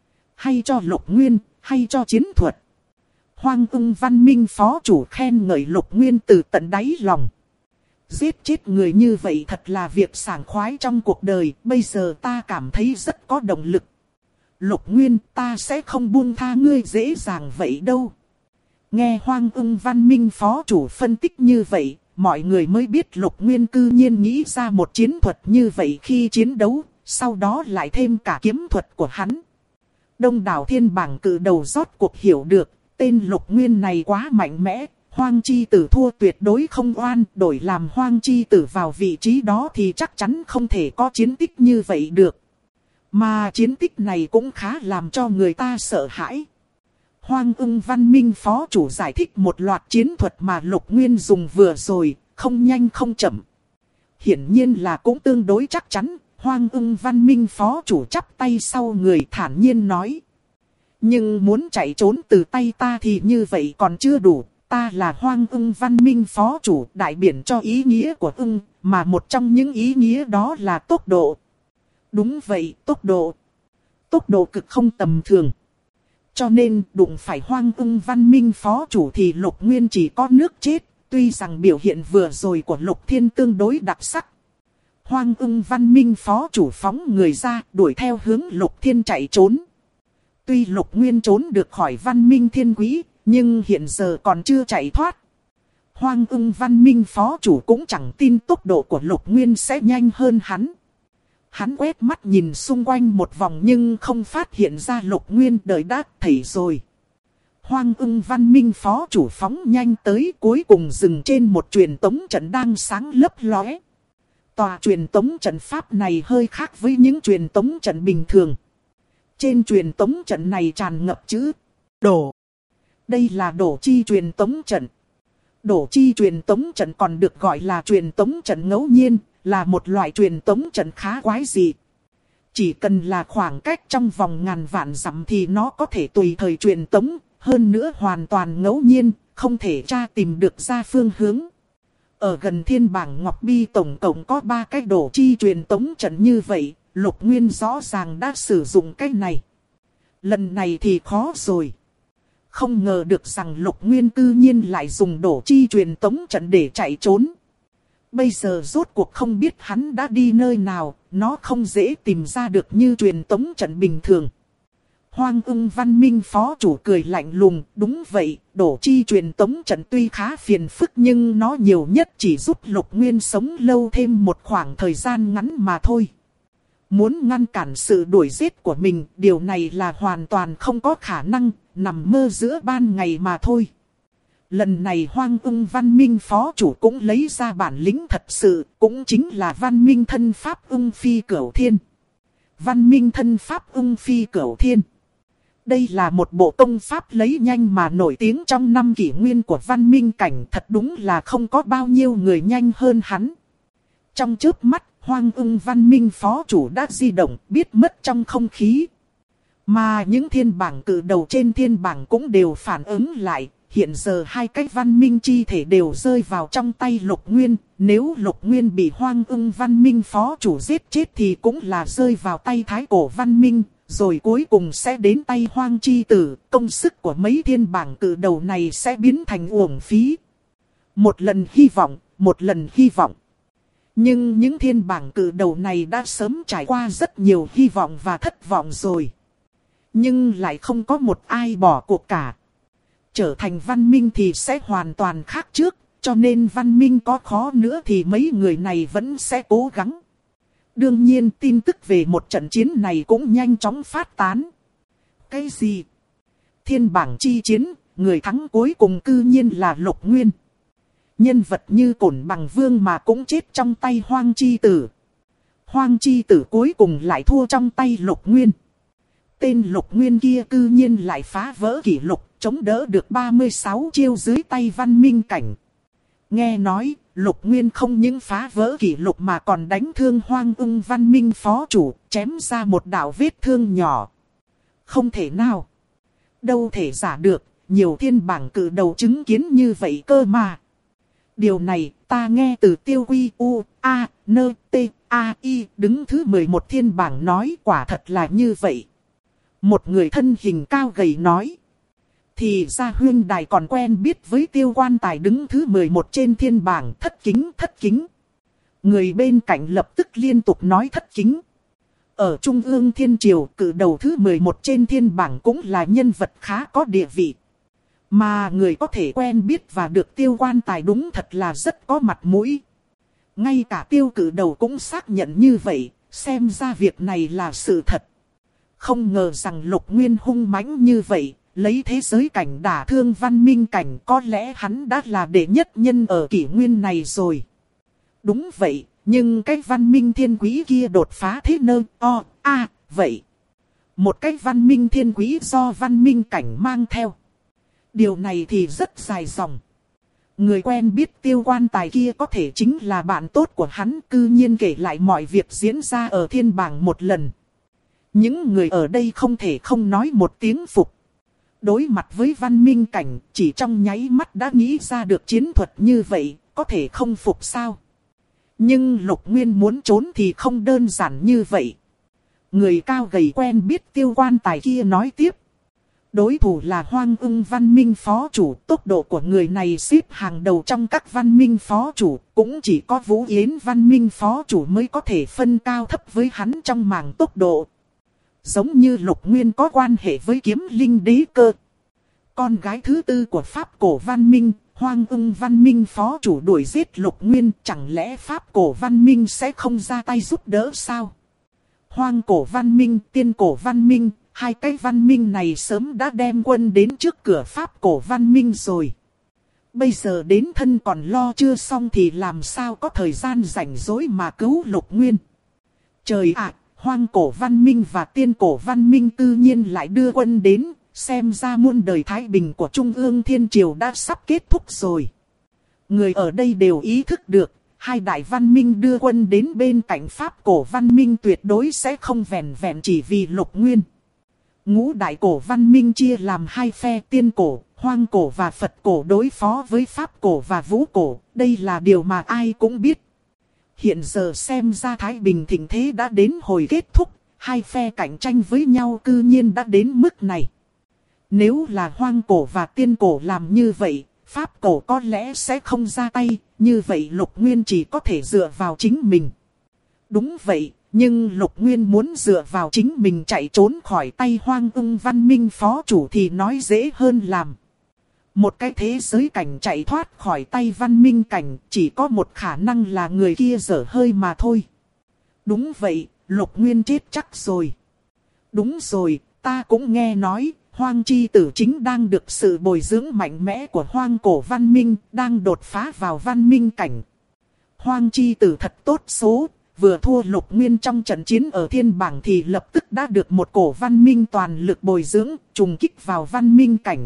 Hay cho Lục Nguyên, hay cho chiến thuật. Hoang Ưng Văn Minh phó chủ khen ngợi Lục Nguyên từ tận đáy lòng. Giết chết người như vậy thật là việc sảng khoái trong cuộc đời, bây giờ ta cảm thấy rất có động lực. Lục Nguyên, ta sẽ không buông tha ngươi dễ dàng vậy đâu. Nghe Hoang Ưng Văn Minh phó chủ phân tích như vậy, mọi người mới biết Lục Nguyên cư nhiên nghĩ ra một chiến thuật như vậy khi chiến đấu, sau đó lại thêm cả kiếm thuật của hắn. Đông đảo thiên bảng cử đầu rốt cuộc hiểu được, tên Lục Nguyên này quá mạnh mẽ, Hoang Chi Tử thua tuyệt đối không oan, đổi làm Hoang Chi Tử vào vị trí đó thì chắc chắn không thể có chiến tích như vậy được. Mà chiến tích này cũng khá làm cho người ta sợ hãi. Hoang Ưng Văn Minh phó chủ giải thích một loạt chiến thuật mà Lục Nguyên dùng vừa rồi, không nhanh không chậm. Hiển nhiên là cũng tương đối chắc chắn, Hoang Ưng Văn Minh phó chủ chắp tay sau người thản nhiên nói. Nhưng muốn chạy trốn từ tay ta thì như vậy còn chưa đủ, ta là Hoang Ưng Văn Minh phó chủ đại biểu cho ý nghĩa của ưng, mà một trong những ý nghĩa đó là tốc độ. Đúng vậy, tốc độ. Tốc độ cực không tầm thường. Cho nên đụng phải Hoang Ưng Văn Minh phó chủ thì Lục Nguyên chỉ có nước chết, tuy rằng biểu hiện vừa rồi của Lục Thiên tương đối đặc sắc. Hoang Ưng Văn Minh phó chủ phóng người ra đuổi theo hướng Lục Thiên chạy trốn. Tuy Lục Nguyên trốn được khỏi Văn Minh Thiên Quý, nhưng hiện giờ còn chưa chạy thoát. Hoang Ưng Văn Minh phó chủ cũng chẳng tin tốc độ của Lục Nguyên sẽ nhanh hơn hắn. Hắn quét mắt nhìn xung quanh một vòng nhưng không phát hiện ra Lục Nguyên đợi đã thấy rồi. Hoang Ưng Văn Minh phó chủ phóng nhanh tới cuối cùng dừng trên một truyền tống trận đang sáng lấp lóe. Tòa truyền tống trận pháp này hơi khác với những truyền tống trận bình thường. Trên truyền tống trận này tràn ngập chữ đổ. Đây là đổ chi truyền tống trận. Đổ chi truyền tống trận còn được gọi là truyền tống trận ngẫu nhiên, là một loại truyền tống trận khá quái dị. Chỉ cần là khoảng cách trong vòng ngàn vạn dặm thì nó có thể tùy thời truyền tống, hơn nữa hoàn toàn ngẫu nhiên, không thể tra tìm được ra phương hướng. Ở gần Thiên Bảng Ngọc Bi tổng cộng có 3 cái đổ chi truyền tống trận như vậy, Lục Nguyên rõ ràng đã sử dụng cái này. Lần này thì khó rồi. Không ngờ được rằng Lục Nguyên cư nhiên lại dùng đổ chi truyền tống trận để chạy trốn. Bây giờ rốt cuộc không biết hắn đã đi nơi nào, nó không dễ tìm ra được như truyền tống trận bình thường. Hoang Ưng Văn Minh phó chủ cười lạnh lùng, đúng vậy, đổ chi truyền tống trận tuy khá phiền phức nhưng nó nhiều nhất chỉ giúp Lục Nguyên sống lâu thêm một khoảng thời gian ngắn mà thôi. Muốn ngăn cản sự đuổi giết của mình, điều này là hoàn toàn không có khả năng, nằm mơ giữa ban ngày mà thôi. Lần này Hoang Ưng Văn Minh phó chủ cũng lấy ra bản lĩnh thật sự, cũng chính là Văn Minh thân pháp Ưng Phi Cửu Thiên. Văn Minh thân pháp Ưng Phi Cửu Thiên. Đây là một bộ công pháp lấy nhanh mà nổi tiếng trong năm kỷ nguyên của Văn Minh cảnh, thật đúng là không có bao nhiêu người nhanh hơn hắn. Trong chớp mắt, Hoang Ưng Văn Minh phó chủ đã di động, biết mất trong không khí. Mà những thiên bảng cử đầu trên thiên bảng cũng đều phản ứng lại. Hiện giờ hai cái Văn Minh chi thể đều rơi vào trong tay Lục Nguyên. Nếu Lục Nguyên bị Hoang Ưng Văn Minh phó chủ giết chết thì cũng là rơi vào tay Thái Cổ Văn Minh. Rồi cuối cùng sẽ đến tay Hoang Chi Tử. Công sức của mấy thiên bảng cử đầu này sẽ biến thành uổng phí. Một lần hy vọng, một lần hy vọng. Nhưng những thiên bảng cử đầu này đã sớm trải qua rất nhiều hy vọng và thất vọng rồi. Nhưng lại không có một ai bỏ cuộc cả. Trở thành văn minh thì sẽ hoàn toàn khác trước, cho nên văn minh có khó nữa thì mấy người này vẫn sẽ cố gắng. Đương nhiên tin tức về một trận chiến này cũng nhanh chóng phát tán. Cái gì? Thiên bảng chi chiến, người thắng cuối cùng cư nhiên là Lục Nguyên. Nhân vật như Cổn Bằng Vương mà cũng chết trong tay Hoang Chi Tử. Hoang Chi Tử cuối cùng lại thua trong tay Lục Nguyên. Tên Lục Nguyên kia cư nhiên lại phá vỡ kỷ lục, chống đỡ được 36 chiêu dưới tay Văn Minh cảnh. Nghe nói, Lục Nguyên không những phá vỡ kỷ lục mà còn đánh thương Hoang Ưng Văn Minh phó chủ, chém ra một đạo vết thương nhỏ. Không thể nào. Đâu thể giả được, nhiều thiên bảng cử đầu chứng kiến như vậy cơ mà. Điều này ta nghe từ Tiêu Quy U, A, N, T, A, I đứng thứ 11 thiên bảng nói, quả thật là như vậy. Một người thân hình cao gầy nói. Thì ra huyên đài còn quen biết với Tiêu Quan Tài đứng thứ 11 trên thiên bảng, thất kính thất kính. Người bên cạnh lập tức liên tục nói thất kính. Ở Trung ương Thiên Triều, cử đầu thứ 11 trên thiên bảng cũng là nhân vật khá có địa vị. Mà người có thể quen biết và được Tiêu Quan Tài đúng thật là rất có mặt mũi. Ngay cả Tiêu cử đầu cũng xác nhận như vậy, xem ra việc này là sự thật. Không ngờ rằng Lục Nguyên hung mãnh như vậy, lấy thế giới cảnh đả thương văn minh cảnh, có lẽ hắn đã là đệ nhất nhân ở kỷ nguyên này rồi. Đúng vậy, nhưng cái văn minh thiên quý kia đột phá thế nơ, vậy. Một cái văn minh thiên quý do văn minh cảnh mang theo. Điều này thì rất dài dòng. Người quen biết Tiêu Quan Tài kia có thể chính là bạn tốt của hắn, cư nhiên kể lại mọi việc diễn ra ở thiên bảng một lần. Những người ở đây không thể không nói một tiếng phục. Đối mặt với văn minh cảnh, chỉ trong nháy mắt đã nghĩ ra được chiến thuật như vậy, có thể không phục sao? Nhưng Lục Nguyên muốn trốn thì không đơn giản như vậy. Người cao gầy quen biết Tiêu Quan Tài kia nói tiếp. Đối thủ là Hoang Ưng văn minh phó chủ, tốc độ của người này xếp hàng đầu trong các văn minh phó chủ, cũng chỉ có Vũ Yến văn minh phó chủ mới có thể phân cao thấp với hắn trong mảng tốc độ. Giống như Lục Nguyên có quan hệ với Kiếm Linh Đế Cơ. Con gái thứ tư của Pháp cổ văn minh, Hoang Ưng văn minh phó chủ đuổi giết Lục Nguyên, chẳng lẽ Pháp cổ văn minh sẽ không ra tay giúp đỡ sao? Hoang cổ văn minh, Tiên cổ văn minh, hai cái văn minh này sớm đã đem quân đến trước cửa Pháp cổ văn minh rồi. Bây giờ đến thân còn lo chưa xong thì làm sao có thời gian rảnh rỗi mà cứu Lục Nguyên. Trời ạ, Hoang cổ văn minh và Tiên cổ văn minh tự nhiên lại đưa quân đến, xem ra muôn đời thái bình của Trung ương Thiên Triều đã sắp kết thúc rồi. Người ở đây đều ý thức được, hai đại văn minh đưa quân đến bên cạnh Pháp cổ văn minh tuyệt đối sẽ không vẹn vẹn chỉ vì Lục Nguyên. Ngũ đại cổ văn minh chia làm hai phe, Tiên cổ, Hoang cổ và Phật cổ đối phó với Pháp cổ và Vũ cổ, đây là điều mà ai cũng biết. Hiện giờ xem ra thái bình thịnh thế đã đến hồi kết thúc, hai phe cạnh tranh với nhau cư nhiên đã đến mức này. Nếu là Hoang cổ và Tiên cổ làm như vậy, Pháp cổ có lẽ sẽ không ra tay, như vậy Lục Nguyên chỉ có thể dựa vào chính mình. Đúng vậy, nhưng Lục Nguyên muốn dựa vào chính mình chạy trốn khỏi tay Hoang Ưng văn minh phó chủ thì nói dễ hơn làm. Một cái thế giới cảnh chạy thoát khỏi tay văn minh cảnh, chỉ có một khả năng là người kia dở hơi mà thôi. Đúng vậy, Lục Nguyên chết chắc rồi. Đúng rồi, ta cũng nghe nói, Hoang chi tử chính đang được sự bồi dưỡng mạnh mẽ của Hoang cổ văn minh, đang đột phá vào văn minh cảnh. Hoang chi tử thật tốt số, vừa thua Lục Nguyên trong trận chiến ở thiên bảng thì lập tức đã được một cổ văn minh toàn lực bồi dưỡng, trùng kích vào văn minh cảnh.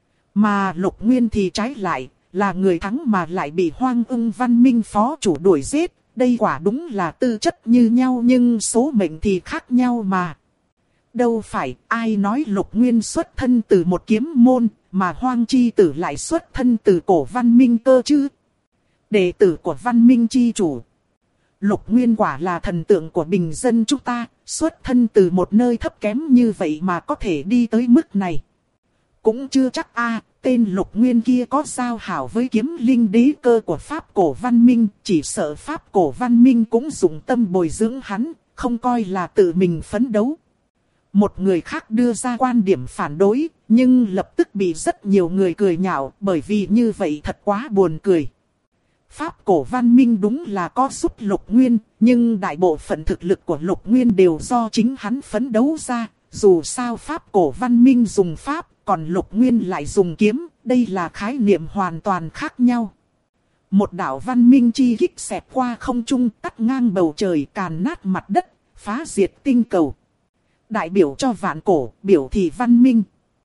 Mà Lục Nguyên thì trái lại, là người thắng mà lại bị Hoang Ưng văn minh phó chủ đuổi giết. Đây quả đúng là tư chất như nhau nhưng số mệnh thì khác nhau mà. Đâu phải ai nói Lục Nguyên xuất thân từ một kiếm môn, mà Hoang chi tử lại xuất thân từ cổ văn minh cơ chứ. Đệ tử của văn minh chi chủ. Lục Nguyên quả là thần tượng của bình dân chúng ta, xuất thân từ một nơi thấp kém như vậy mà có thể đi tới mức này. Cũng chưa chắc tên Lục Nguyên kia có giao hảo với Kiếm Linh Đế Cơ của Pháp cổ văn minh, chỉ sợ Pháp cổ văn minh cũng dùng tâm bồi dưỡng hắn, không coi là tự mình phấn đấu. Một người khác đưa ra quan điểm phản đối, nhưng lập tức bị rất nhiều người cười nhạo, bởi vì như vậy thật quá buồn cười. Pháp cổ văn minh đúng là có giúp Lục Nguyên, nhưng đại bộ phận thực lực của Lục Nguyên đều do chính hắn phấn đấu ra. Dù sao Pháp cổ văn minh dùng Pháp, còn Lục Nguyên lại dùng kiếm, đây là khái niệm hoàn toàn khác nhau. Một đạo văn minh chi kích xẹt qua không trung, cắt ngang bầu trời, càn nát mặt đất, phá diệt tinh cầu. Đại biểu cho vạn cổ, biểu thị văn minh.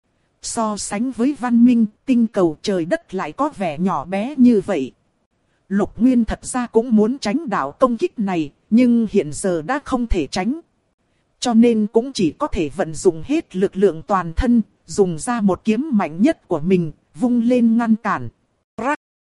So sánh với văn minh, tinh cầu trời đất lại có vẻ nhỏ bé như vậy. Lục Nguyên thật ra cũng muốn tránh đạo công kích này, nhưng hiện giờ đã không thể tránh. Cho nên cũng chỉ có thể vận dụng hết lực lượng toàn thân, dùng ra một kiếm mạnh nhất của mình, vung lên ngăn cản.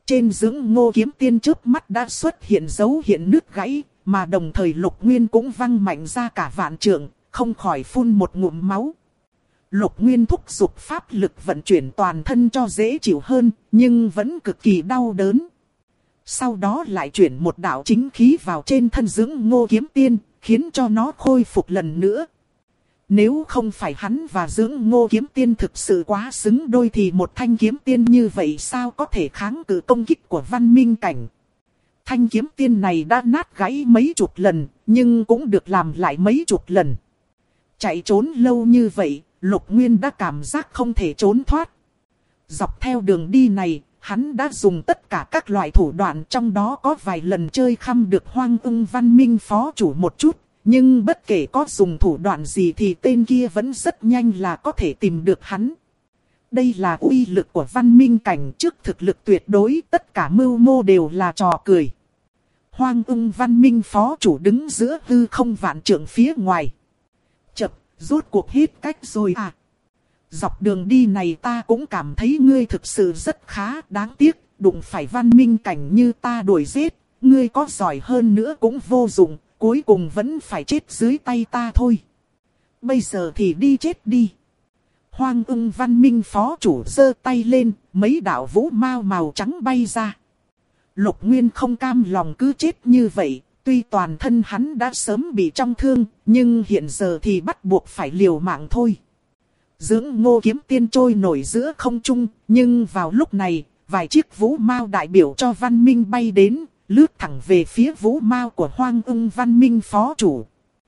Trên dưỡng ngô kiếm tiên trước mắt đã xuất hiện dấu hiện nứt gãy, mà đồng thời Lục Nguyên cũng văng mạnh ra cả vạn trượng, không khỏi phun một ngụm máu. Lục Nguyên thúc giục pháp lực vận chuyển toàn thân cho dễ chịu hơn, nhưng vẫn cực kỳ đau đớn. Sau đó lại chuyển một đạo chính khí vào trên thân dưỡng ngô kiếm tiên, khiến cho nó khôi phục lần nữa. Nếu không phải hắn và dưỡng ngô kiếm tiên thực sự quá xứng đôi thì một thanh kiếm tiên như vậy sao có thể kháng cự công kích của văn minh cảnh. Thanh kiếm tiên này đã nát gãy mấy chục lần, nhưng cũng được làm lại mấy chục lần. Chạy trốn lâu như vậy, Lục Nguyên đã cảm giác không thể trốn thoát. Dọc theo đường đi này, hắn đã dùng tất cả các loại thủ đoạn, trong đó có vài lần chơi khăm được Hoang Ưng Văn Minh phó chủ một chút. Nhưng bất kể có dùng thủ đoạn gì thì tên kia vẫn rất nhanh là có thể tìm được hắn. Đây là uy lực của văn minh cảnh, trước thực lực tuyệt đối, tất cả mưu mô đều là trò cười. Hoang Ưng Văn Minh phó chủ đứng giữa hư không vạn trượng phía ngoài. Chập, rốt cuộc hết cách rồi à. Dọc đường đi này ta cũng cảm thấy ngươi thực sự rất khá, đáng tiếc, đụng phải văn minh cảnh như ta đuổi giết, ngươi có giỏi hơn nữa cũng vô dụng. Cuối cùng vẫn phải chết dưới tay ta thôi. Bây giờ thì đi chết đi. Hoang Ưng Văn Minh phó chủ giơ tay lên, mấy đạo vũ mao màu trắng bay ra. Lục Nguyên không cam lòng cứ chết như vậy, tuy toàn thân hắn đã sớm bị trọng thương, nhưng hiện giờ thì bắt buộc phải liều mạng thôi. Dưỡng ngô kiếm tiên trôi nổi giữa không trung, nhưng vào lúc này, vài chiếc vũ mao đại biểu cho văn minh bay đến, lướt thẳng về phía vũ mao của Hoang Ưng Văn Minh phó chủ.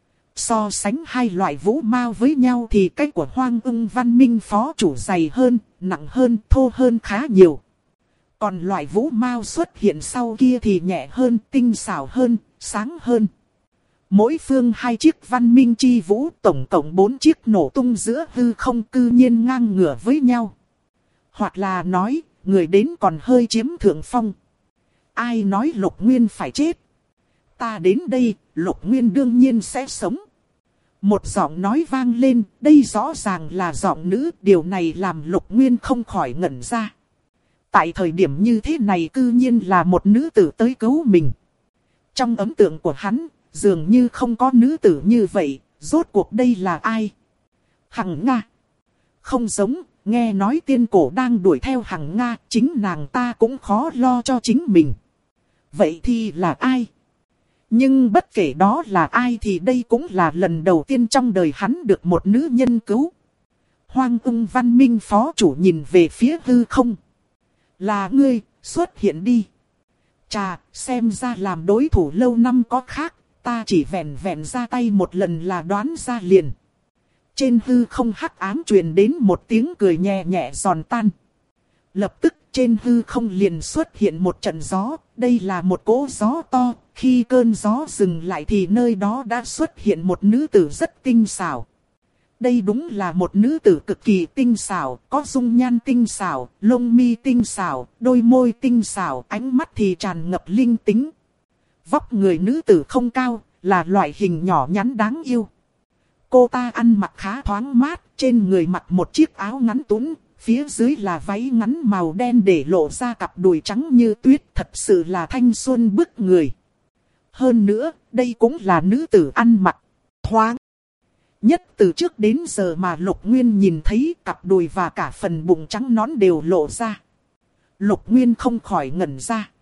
So sánh hai loại vũ mao với nhau thì cái của Hoang Ưng Văn Minh phó chủ dày hơn, nặng hơn, thô hơn khá nhiều. Còn loại vũ mao xuất hiện sau kia thì nhẹ hơn, tinh xảo hơn, sáng hơn. Mỗi phương hai chiếc văn minh chi vũ, tổng cộng 4 chiếc nổ tung giữa hư không, cư nhiên ngang ngửa với nhau. Hoặc là nói, người đến còn hơi chiếm thượng phong. Ai nói Lục Nguyên phải chết? Ta đến đây, Lục Nguyên đương nhiên sẽ sống. Một giọng nói vang lên, đây rõ ràng là giọng nữ, điều này làm Lục Nguyên không khỏi ngẩn ra. Tại thời điểm như thế này cư nhiên là một nữ tử tới cứu mình. Trong ấn tượng của hắn, dường như không có nữ tử như vậy, rốt cuộc đây là ai? Hằng Nga. Không giống, nghe nói tiên cổ đang đuổi theo Hằng Nga, chính nàng ta cũng khó lo cho chính mình. Vậy thì là ai? Nhưng bất kể đó là ai thì đây cũng là lần đầu tiên trong đời hắn được một nữ nhân cứu. Hoang Ưng Văn Minh phó chủ nhìn về phía hư không. Là ngươi, xuất hiện đi. Chà, xem ra làm đối thủ lâu năm có khác, ta chỉ vẹn vẹn ra tay một lần là đoán ra liền. Trên hư không hắc ám truyền đến một tiếng cười nhẹ nhẹ giòn tan. Lập tức trên hư không liền xuất hiện một trận gió, đây là một cỗ gió to, khi cơn gió dừng lại thì nơi đó đã xuất hiện một nữ tử rất tinh xảo. Đây đúng là một nữ tử cực kỳ tinh xảo, có dung nhan tinh xảo, lông mi tinh xảo, đôi môi tinh xảo, ánh mắt thì tràn ngập linh tính. Vóc người nữ tử không cao, là loại hình nhỏ nhắn đáng yêu. Cô ta ăn mặc khá thoáng mát, trên người mặc một chiếc áo ngắn tún, phía dưới là váy ngắn màu đen để lộ ra cặp đùi trắng như tuyết, thật sự là thanh xuân bức người. Hơn nữa, đây cũng là nữ tử ăn mặc thoáng nhất từ trước đến giờ mà Lục Nguyên nhìn thấy, cặp đùi và cả phần bụng trắng nõn đều lộ ra. Lục Nguyên không khỏi ngẩn ra.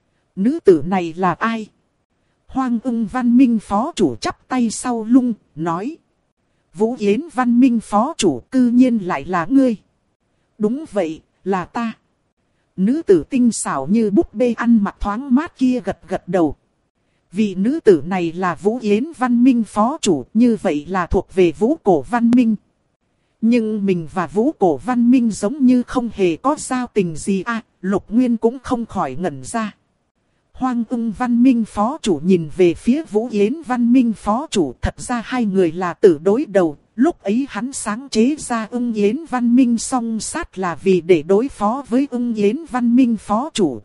Nữ tử này là ai? Hoang Ưng Văn Minh phó chủ chắp tay sau lưng, nói. Vũ Yến Văn Minh phó chủ, cư nhiên lại là ngươi. Đúng vậy, là ta. Nữ tử tinh xảo như búp bê ăn mặc thoáng mát kia gật gật đầu. Vị nữ tử này là Vũ Yến Văn Minh phó chủ, như vậy là thuộc về Vũ Cổ Văn Minh. Nhưng mình và Vũ Cổ Văn Minh giống như không hề có giao tình gì à, Lục Nguyên cũng không khỏi ngẩn ra. Hoang Ưng Văn Minh phó chủ nhìn về phía Vũ Yến Văn Minh phó chủ, thật ra hai người là tử đối đầu. Lúc ấy hắn sáng chế ra Ưng Yến Văn Minh song sát là vì để đối phó với Ưng Yến Văn Minh phó chủ.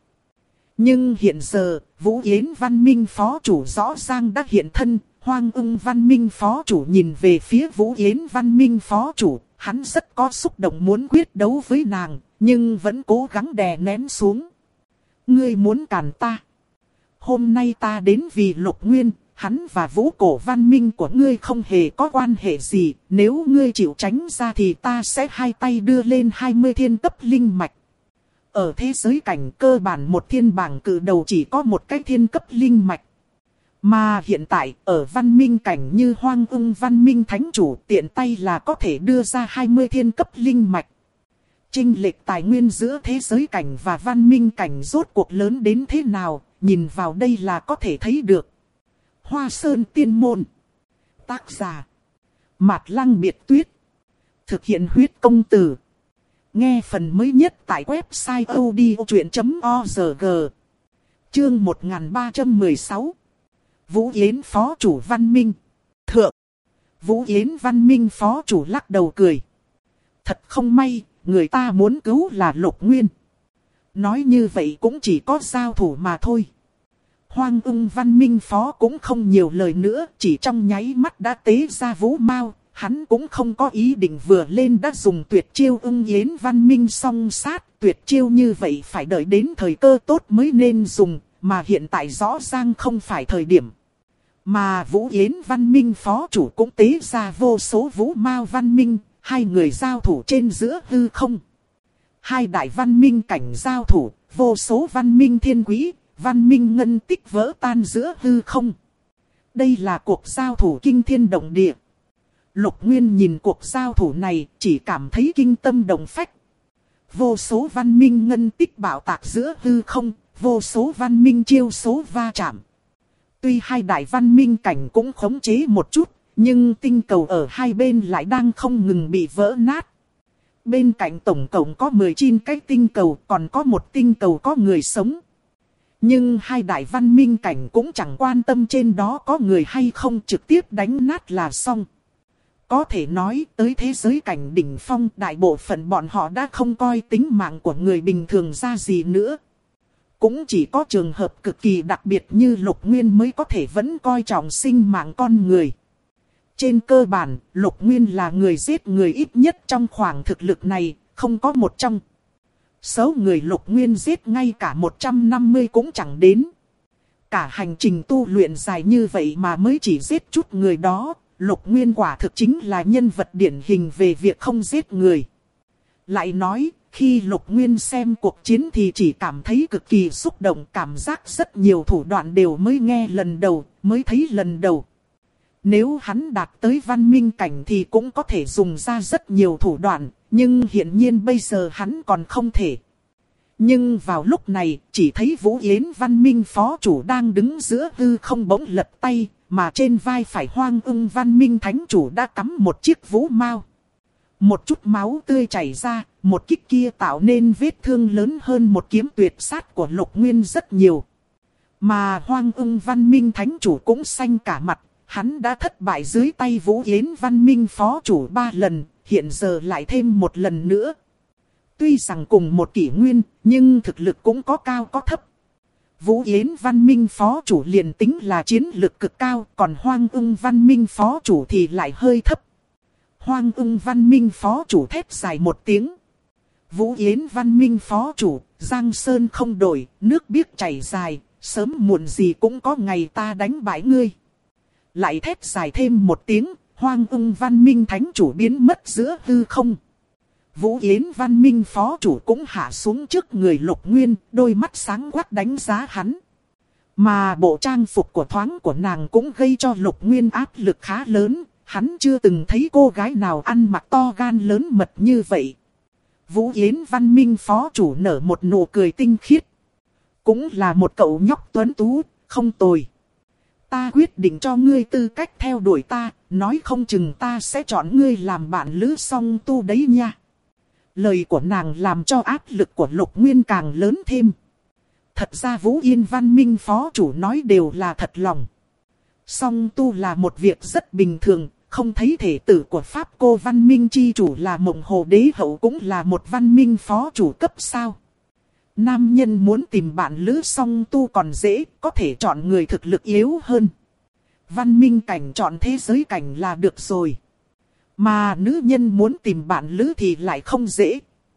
Nhưng hiện giờ, Vũ Yến Văn Minh phó chủ rõ ràng đã hiện thân, Hoang Ưng Văn Minh phó chủ nhìn về phía Vũ Yến Văn Minh phó chủ, hắn rất có xúc động muốn quyết đấu với nàng, nhưng vẫn cố gắng đè nén xuống. Ngươi muốn cản ta. Hôm nay ta đến vì Lục Nguyên, hắn và vũ cổ văn minh của ngươi không hề có quan hệ gì. Nếu ngươi chịu tránh ra thì ta sẽ hai tay đưa lên 20 thiên cấp linh mạch. Ở thế giới cảnh cơ bản một thiên bảng cử đầu chỉ có một cái thiên cấp linh mạch. Mà hiện tại ở văn minh cảnh như Hoang Ưng văn minh thánh chủ tiện tay là có thể đưa ra 20 thiên cấp linh mạch. Chênh lệch tài nguyên giữa thế giới cảnh và văn minh cảnh rốt cuộc lớn đến thế nào, nhìn vào đây là có thể thấy được. Hoa Sơn Tiên Môn. Tác giả Mạt Lăng Biệt Tuyết. Thực hiện huyết công từ. Nghe phần mới nhất tại website odchuyện.org. Chương 1316. Vũ Yến Phó Chủ Văn Minh. Thượng. Vũ Yến Văn Minh Phó Chủ lắc đầu cười. Thật không may, người ta muốn cứu là Lục Nguyên. Nói như vậy cũng chỉ có giao thủ mà thôi. Hoang Ưng Văn Minh Phó cũng không nhiều lời nữa, chỉ trong nháy mắt đã tế ra vũ mao. Hắn cũng không có ý định vừa lên đã dùng tuyệt chiêu Ưng Yến Văn Minh song sát. Tuyệt chiêu như vậy phải đợi đến thời cơ tốt mới nên dùng, mà hiện tại rõ ràng không phải thời điểm. Mà Vũ Yến Văn Minh Phó Chủ cũng tế ra vô số vũ mao văn minh, hai người giao thủ trên giữa hư không. Hai đại văn minh cảnh giao thủ, vô số văn minh thiên quý, văn minh ngân tích vỡ tan giữa hư không. Đây là cuộc giao thủ kinh thiên động địa. Lục Nguyên nhìn cuộc giao thủ này chỉ cảm thấy kinh tâm động phách. Vô số văn minh ngân tích bạo tạc giữa hư không, vô số văn minh chiêu số va chạm. Tuy hai đại văn minh cảnh cũng khống chế một chút, nhưng tinh cầu ở hai bên lại đang không ngừng bị vỡ nát. Bên cạnh tổng cộng có 19 cái tinh cầu, còn có một tinh cầu có người sống. Nhưng hai đại văn minh cảnh cũng chẳng quan tâm trên đó có người hay không, trực tiếp đánh nát là xong. Có thể nói tới thế giới cảnh đỉnh phong, đại bộ phận bọn họ đã không coi tính mạng của người bình thường ra gì nữa. Cũng chỉ có trường hợp cực kỳ đặc biệt như Lục Nguyên mới có thể vẫn coi trọng sinh mạng con người. Trên cơ bản, Lục Nguyên là người giết người ít nhất trong khoảng thực lực này, không có một trong số người Lục Nguyên giết ngay cả 150 cũng chẳng đến. Cả hành trình tu luyện dài như vậy mà mới chỉ giết chút người đó, Lục Nguyên quả thực chính là nhân vật điển hình về việc không giết người. Lại nói, khi Lục Nguyên xem cuộc chiến thì chỉ cảm thấy cực kỳ xúc động, cảm giác rất nhiều thủ đoạn đều mới nghe lần đầu, mới thấy lần đầu. Nếu hắn đạt tới văn minh cảnh thì cũng có thể dùng ra rất nhiều thủ đoạn, nhưng hiển nhiên bây giờ hắn còn không thể. Nhưng vào lúc này, chỉ thấy Vũ Yến Văn Minh Phó Chủ đang đứng giữa hư không bỗng lật tay, mà trên vai phải Hoang Ưng Văn Minh Thánh Chủ đã cắm một chiếc vũ mao. Một chút máu tươi chảy ra, một kích kia tạo nên vết thương lớn hơn một kiếm tuyệt sát của Lục Nguyên rất nhiều. Mà Hoang Ưng Văn Minh Thánh Chủ cũng xanh cả mặt, hắn đã thất bại dưới tay Vũ Yến Văn Minh Phó Chủ 3 lần, hiện giờ lại thêm một lần nữa. Tuy rằng cùng một kỷ nguyên, nhưng thực lực cũng có cao có thấp. Vũ Yến Văn Minh Phó Chủ liền tính là chiến lực cực cao, còn Hoang Ưng Văn Minh Phó Chủ thì lại hơi thấp. Hoang Ưng Văn Minh Phó Chủ thét dài một tiếng. Vũ Yến Văn Minh Phó Chủ, Giang Sơn không đổi, nước biếc chảy dài, sớm muộn gì cũng có ngày ta đánh bại ngươi. Lại thét dài thêm một tiếng, Hoang Ưng Văn Minh Thánh Chủ biến mất giữa hư không. Vũ Yến Văn Minh Phó Chủ cũng hạ xuống trước người Lục Nguyên, đôi mắt sáng quắc đánh giá hắn. Mà bộ trang phục của thoáng của nàng cũng gây cho Lục Nguyên áp lực khá lớn, hắn chưa từng thấy cô gái nào ăn mặc to gan lớn mật như vậy. Vũ Yến Văn Minh Phó Chủ nở một nụ cười tinh khiết. Cũng là một cậu nhóc tuấn tú, không tồi. Ta quyết định cho ngươi tư cách theo đuổi ta, nói không chừng ta sẽ chọn ngươi làm bạn lữ song tu đấy nha. Lời của nàng làm cho áp lực của Lục Nguyên càng lớn thêm. Thật ra Vũ Yến Văn Minh Phó Chủ nói đều là thật lòng. Song tu là một việc rất bình thường, không thấy thể tử của Pháp Cô Văn Minh Chi Chủ là Mộng Hồ Đế Hậu cũng là một văn minh phó chủ cấp sao. Nam nhân muốn tìm bạn lữ song tu còn dễ, có thể chọn người thực lực yếu hơn. Văn minh cảnh chọn thế giới cảnh là được rồi. Mà nữ nhân muốn tìm bạn lữ thì lại không dễ.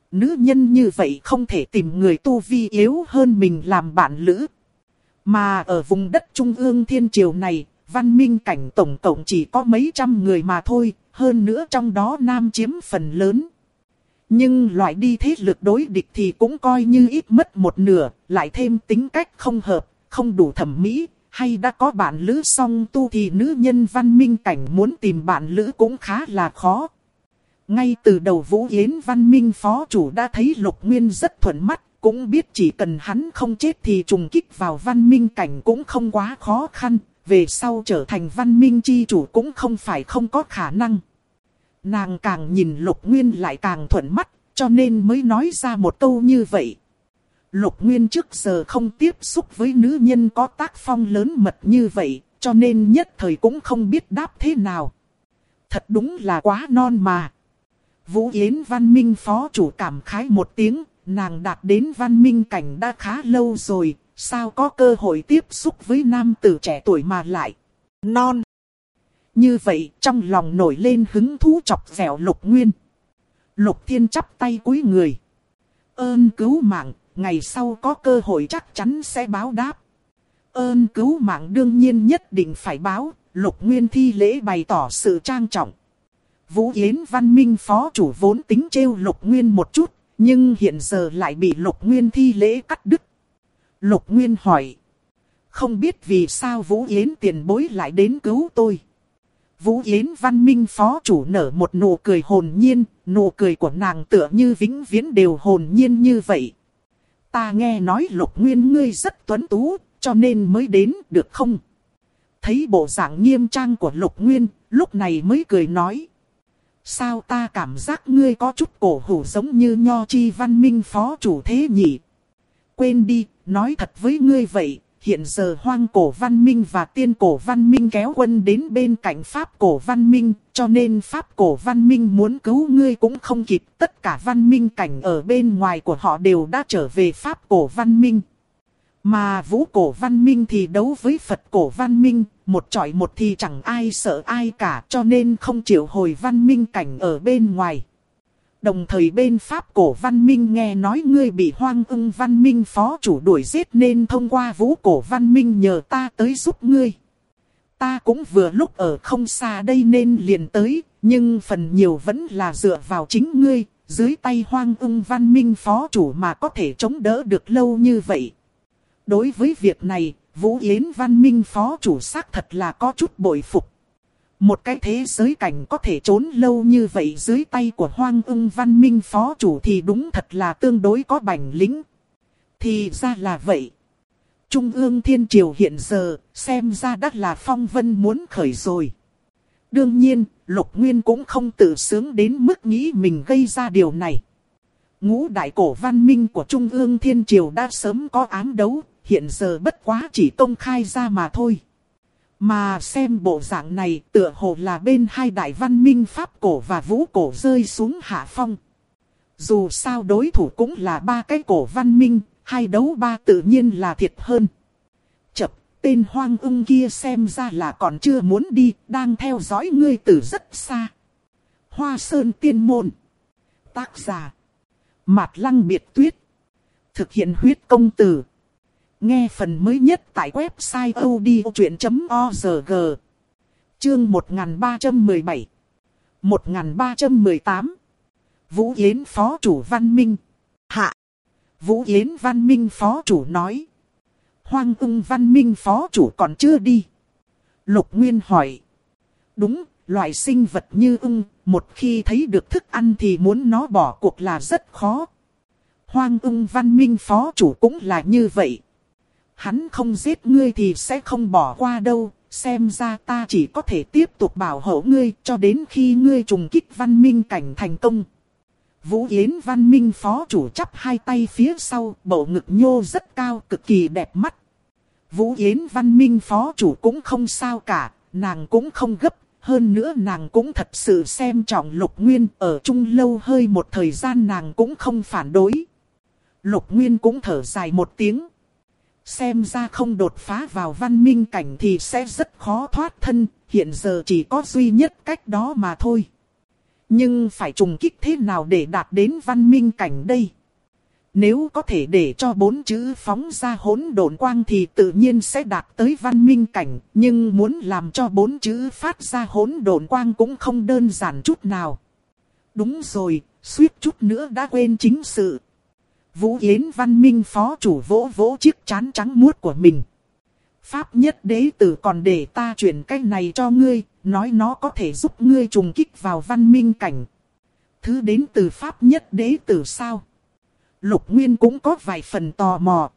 Nữ nhân như vậy không thể tìm người tu vi yếu hơn mình làm bạn lữ. Mà ở vùng đất trung ương thiên triều này, văn minh cảnh tổng cộng chỉ có mấy trăm người mà thôi, hơn nữa trong đó nam chiếm phần lớn. Nhưng loại đi thế lực đối địch thì cũng coi như ít mất một nửa, lại thêm tính cách không hợp, không đủ thẩm mỹ, hay đã có bạn lữ song tu thì nữ nhân văn minh cảnh muốn tìm bạn lữ cũng khá là khó. Ngay từ đầu Vũ Yến văn minh phó chủ đã thấy Lục Nguyên rất thuận mắt, cũng biết chỉ cần hắn không chết thì trùng kích vào văn minh cảnh cũng không quá khó khăn, về sau trở thành văn minh chi chủ cũng không phải không có khả năng. Nàng càng nhìn Lục Nguyên lại càng thuận mắt, cho nên mới nói ra một câu như vậy. Lục Nguyên trước giờ không tiếp xúc với nữ nhân có tác phong lớn mật như vậy, cho nên nhất thời cũng không biết đáp thế nào. Thật đúng là quá non mà. Vũ Yến văn minh phó chủ cảm khái một tiếng, nàng đạt đến văn minh cảnh đã khá lâu rồi, sao có cơ hội tiếp xúc với nam tử trẻ tuổi mà lại non. Như vậy trong lòng nổi lên hứng thú chọc ghẹo Lục Nguyên. Lục Thiên chắp tay cúi người. Ơn cứu mạng, ngày sau có cơ hội chắc chắn sẽ báo đáp. Ơn cứu mạng đương nhiên nhất định phải báo, Lục Nguyên thi lễ bày tỏ sự trang trọng. Vũ Yến văn minh phó chủ vốn tính trêu Lục Nguyên một chút, nhưng hiện giờ lại bị Lục Nguyên thi lễ cắt đứt. Lục Nguyên hỏi. Không biết vì sao Vũ Yến tiền bối lại đến cứu tôi. Vũ Yến văn minh phó chủ nở một nụ cười hồn nhiên, nụ cười của nàng tựa như vĩnh viễn đều hồn nhiên như vậy. Ta nghe nói Lục Nguyên ngươi rất tuấn tú, cho nên mới đến được không? Thấy bộ dạng nghiêm trang của Lục Nguyên, lúc này mới cười nói. Sao ta cảm giác ngươi có chút cổ hủ giống như Nho Chi văn minh phó chủ thế nhỉ? Quên đi, nói thật với ngươi vậy, hiện giờ hoang cổ văn minh và tiên cổ văn minh kéo quân đến bên cạnh Pháp cổ văn minh, cho nên Pháp cổ văn minh muốn cứu ngươi cũng không kịp. Tất cả văn minh cảnh ở bên ngoài của họ đều đã trở về Pháp cổ văn minh. Mà Vũ cổ văn minh thì đấu với Phật cổ văn minh, một chọi một thì chẳng ai sợ ai cả, cho nên không chịu hồi văn minh cảnh ở bên ngoài. Đồng thời bên Pháp cổ văn minh nghe nói ngươi bị Hoang Ưng văn minh phó chủ đuổi giết nên thông qua Vũ cổ văn minh nhờ ta tới giúp ngươi. Ta cũng vừa lúc ở không xa đây nên liền tới, nhưng phần nhiều vẫn là dựa vào chính ngươi, dưới tay Hoang Ưng văn minh phó chủ mà có thể chống đỡ được lâu như vậy. Đối với việc này, Vũ Yến văn minh phó chủ xác thật là có chút bội phục. Một cái thế giới cảnh có thể trốn lâu như vậy dưới tay của Hoang Ưng văn minh phó chủ thì đúng thật là tương đối có bản lĩnh. Thì ra là vậy. Trung ương thiên triều hiện giờ, xem ra đã là phong vân muốn khởi rồi. Đương nhiên, Lục Nguyên cũng không tự sướng đến mức nghĩ mình gây ra điều này. Ngũ đại cổ văn minh của Trung ương thiên triều đã sớm có ám đấu, hiện giờ bất quá chỉ công khai ra mà thôi. Mà xem bộ dạng này tựa hồ là bên hai đại văn minh Pháp cổ và Vũ cổ rơi xuống hạ phong. Dù sao đối thủ cũng là ba cái cổ văn minh, hai đấu ba tự nhiên là thiệt hơn. Chập, tên Hoang Ưng kia xem ra là còn chưa muốn đi, đang theo dõi ngươi từ rất xa. Hoa Sơn Tiên Môn. Tác giả Mạt Lăng Biệt Tuyết. Thực hiện huyết công từ. Nghe phần mới nhất tại website odchuyện.org. Chương 1317 1318 Vũ Yến phó chủ văn minh. Hạ. Vũ Yến văn minh phó chủ nói. Hoang Ưng văn minh phó chủ còn chưa đi. Lục Nguyên hỏi. Đúng, loại sinh vật như ưng, một khi thấy được thức ăn thì muốn nó bỏ cuộc là rất khó. Hoang Ưng văn minh phó chủ cũng là như vậy. Hắn không giết ngươi thì sẽ không bỏ qua đâu, xem ra ta chỉ có thể tiếp tục bảo hộ ngươi cho đến khi ngươi trùng kích văn minh cảnh thành công. Vũ Yến văn minh phó chủ chắp hai tay phía sau, bộ ngực nhô rất cao, cực kỳ đẹp mắt. Vũ Yến văn minh phó chủ cũng không sao cả, nàng cũng không gấp, hơn nữa nàng cũng thật sự xem trọng Lục Nguyên, ở chung lâu hơi một thời gian nàng cũng không phản đối. Lục Nguyên cũng thở dài một tiếng. Xem ra không đột phá vào văn minh cảnh thì sẽ rất khó thoát thân, hiện giờ chỉ có duy nhất cách đó mà thôi. Nhưng phải trùng kích thế nào để đạt đến văn minh cảnh đây? Nếu có thể để cho 4 chữ phóng ra hỗn độn quang thì tự nhiên sẽ đạt tới văn minh cảnh. Nhưng muốn làm cho 4 chữ phát ra hỗn độn quang cũng không đơn giản chút nào. Đúng rồi, suýt chút nữa đã quên chính sự. Vũ Yến văn minh phó chủ vỗ vỗ chiếc trán trắng muốt của mình. Pháp nhất đế tử còn để ta chuyển cái này cho ngươi, nói nó có thể giúp ngươi trùng kích vào văn minh cảnh. Thứ đến từ Pháp nhất đế tử sao? Lục Nguyên cũng có vài phần tò mò.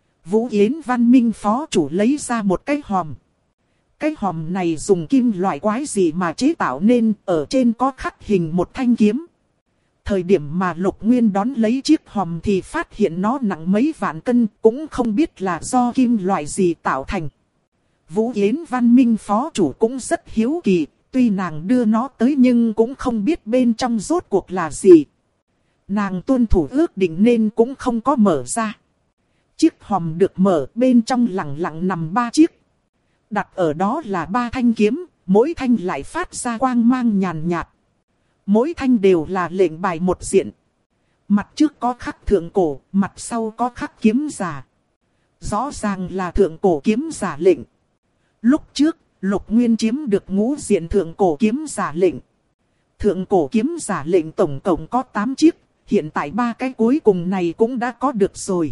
Vũ Yến văn minh phó chủ lấy ra một cái hòm. Cái hòm này dùng kim loại quái gì mà chế tạo nên, ở trên có khắc hình một thanh kiếm. Thời điểm mà Lục Nguyên đón lấy chiếc hòm thì phát hiện nó nặng mấy vạn cân, cũng không biết là do kim loại gì tạo thành. Vũ Yến văn minh phó chủ cũng rất hiếu kỳ, tuy nàng đưa nó tới nhưng cũng không biết bên trong rốt cuộc là gì. Nàng tuân thủ ước định nên cũng không có mở ra. Chiếc hòm được mở, bên trong lẳng lặng nằm 3 chiếc. Đặt ở đó là 3 thanh kiếm, mỗi thanh lại phát ra quang mang nhàn nhạt. Mỗi thanh đều là lệnh bài một diện. Mặt trước có khắc thượng cổ, mặt sau có khắc kiếm giả. Rõ ràng là thượng cổ kiếm giả lệnh. Lúc trước, Lục Nguyên chiếm được ngũ diện thượng cổ kiếm giả lệnh. Thượng cổ kiếm giả lệnh tổng cộng có 8 chiếc, hiện tại 3 cái cuối cùng này cũng đã có được rồi.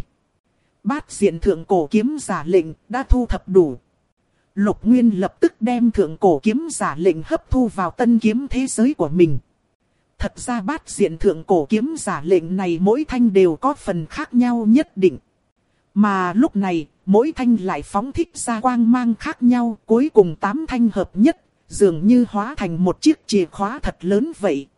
Bát diện thượng cổ kiếm giả lệnh đã thu thập đủ. Lục Nguyên lập tức đem thượng cổ kiếm giả lệnh hấp thu vào tân kiếm thế giới của mình. Thật ra bát diện thượng cổ kiếm giả lệnh này mỗi thanh đều có phần khác nhau nhất định. Mà lúc này, mỗi thanh lại phóng thích ra quang mang khác nhau, cuối cùng 8 thanh hợp nhất, dường như hóa thành một chiếc chìa khóa thật lớn vậy.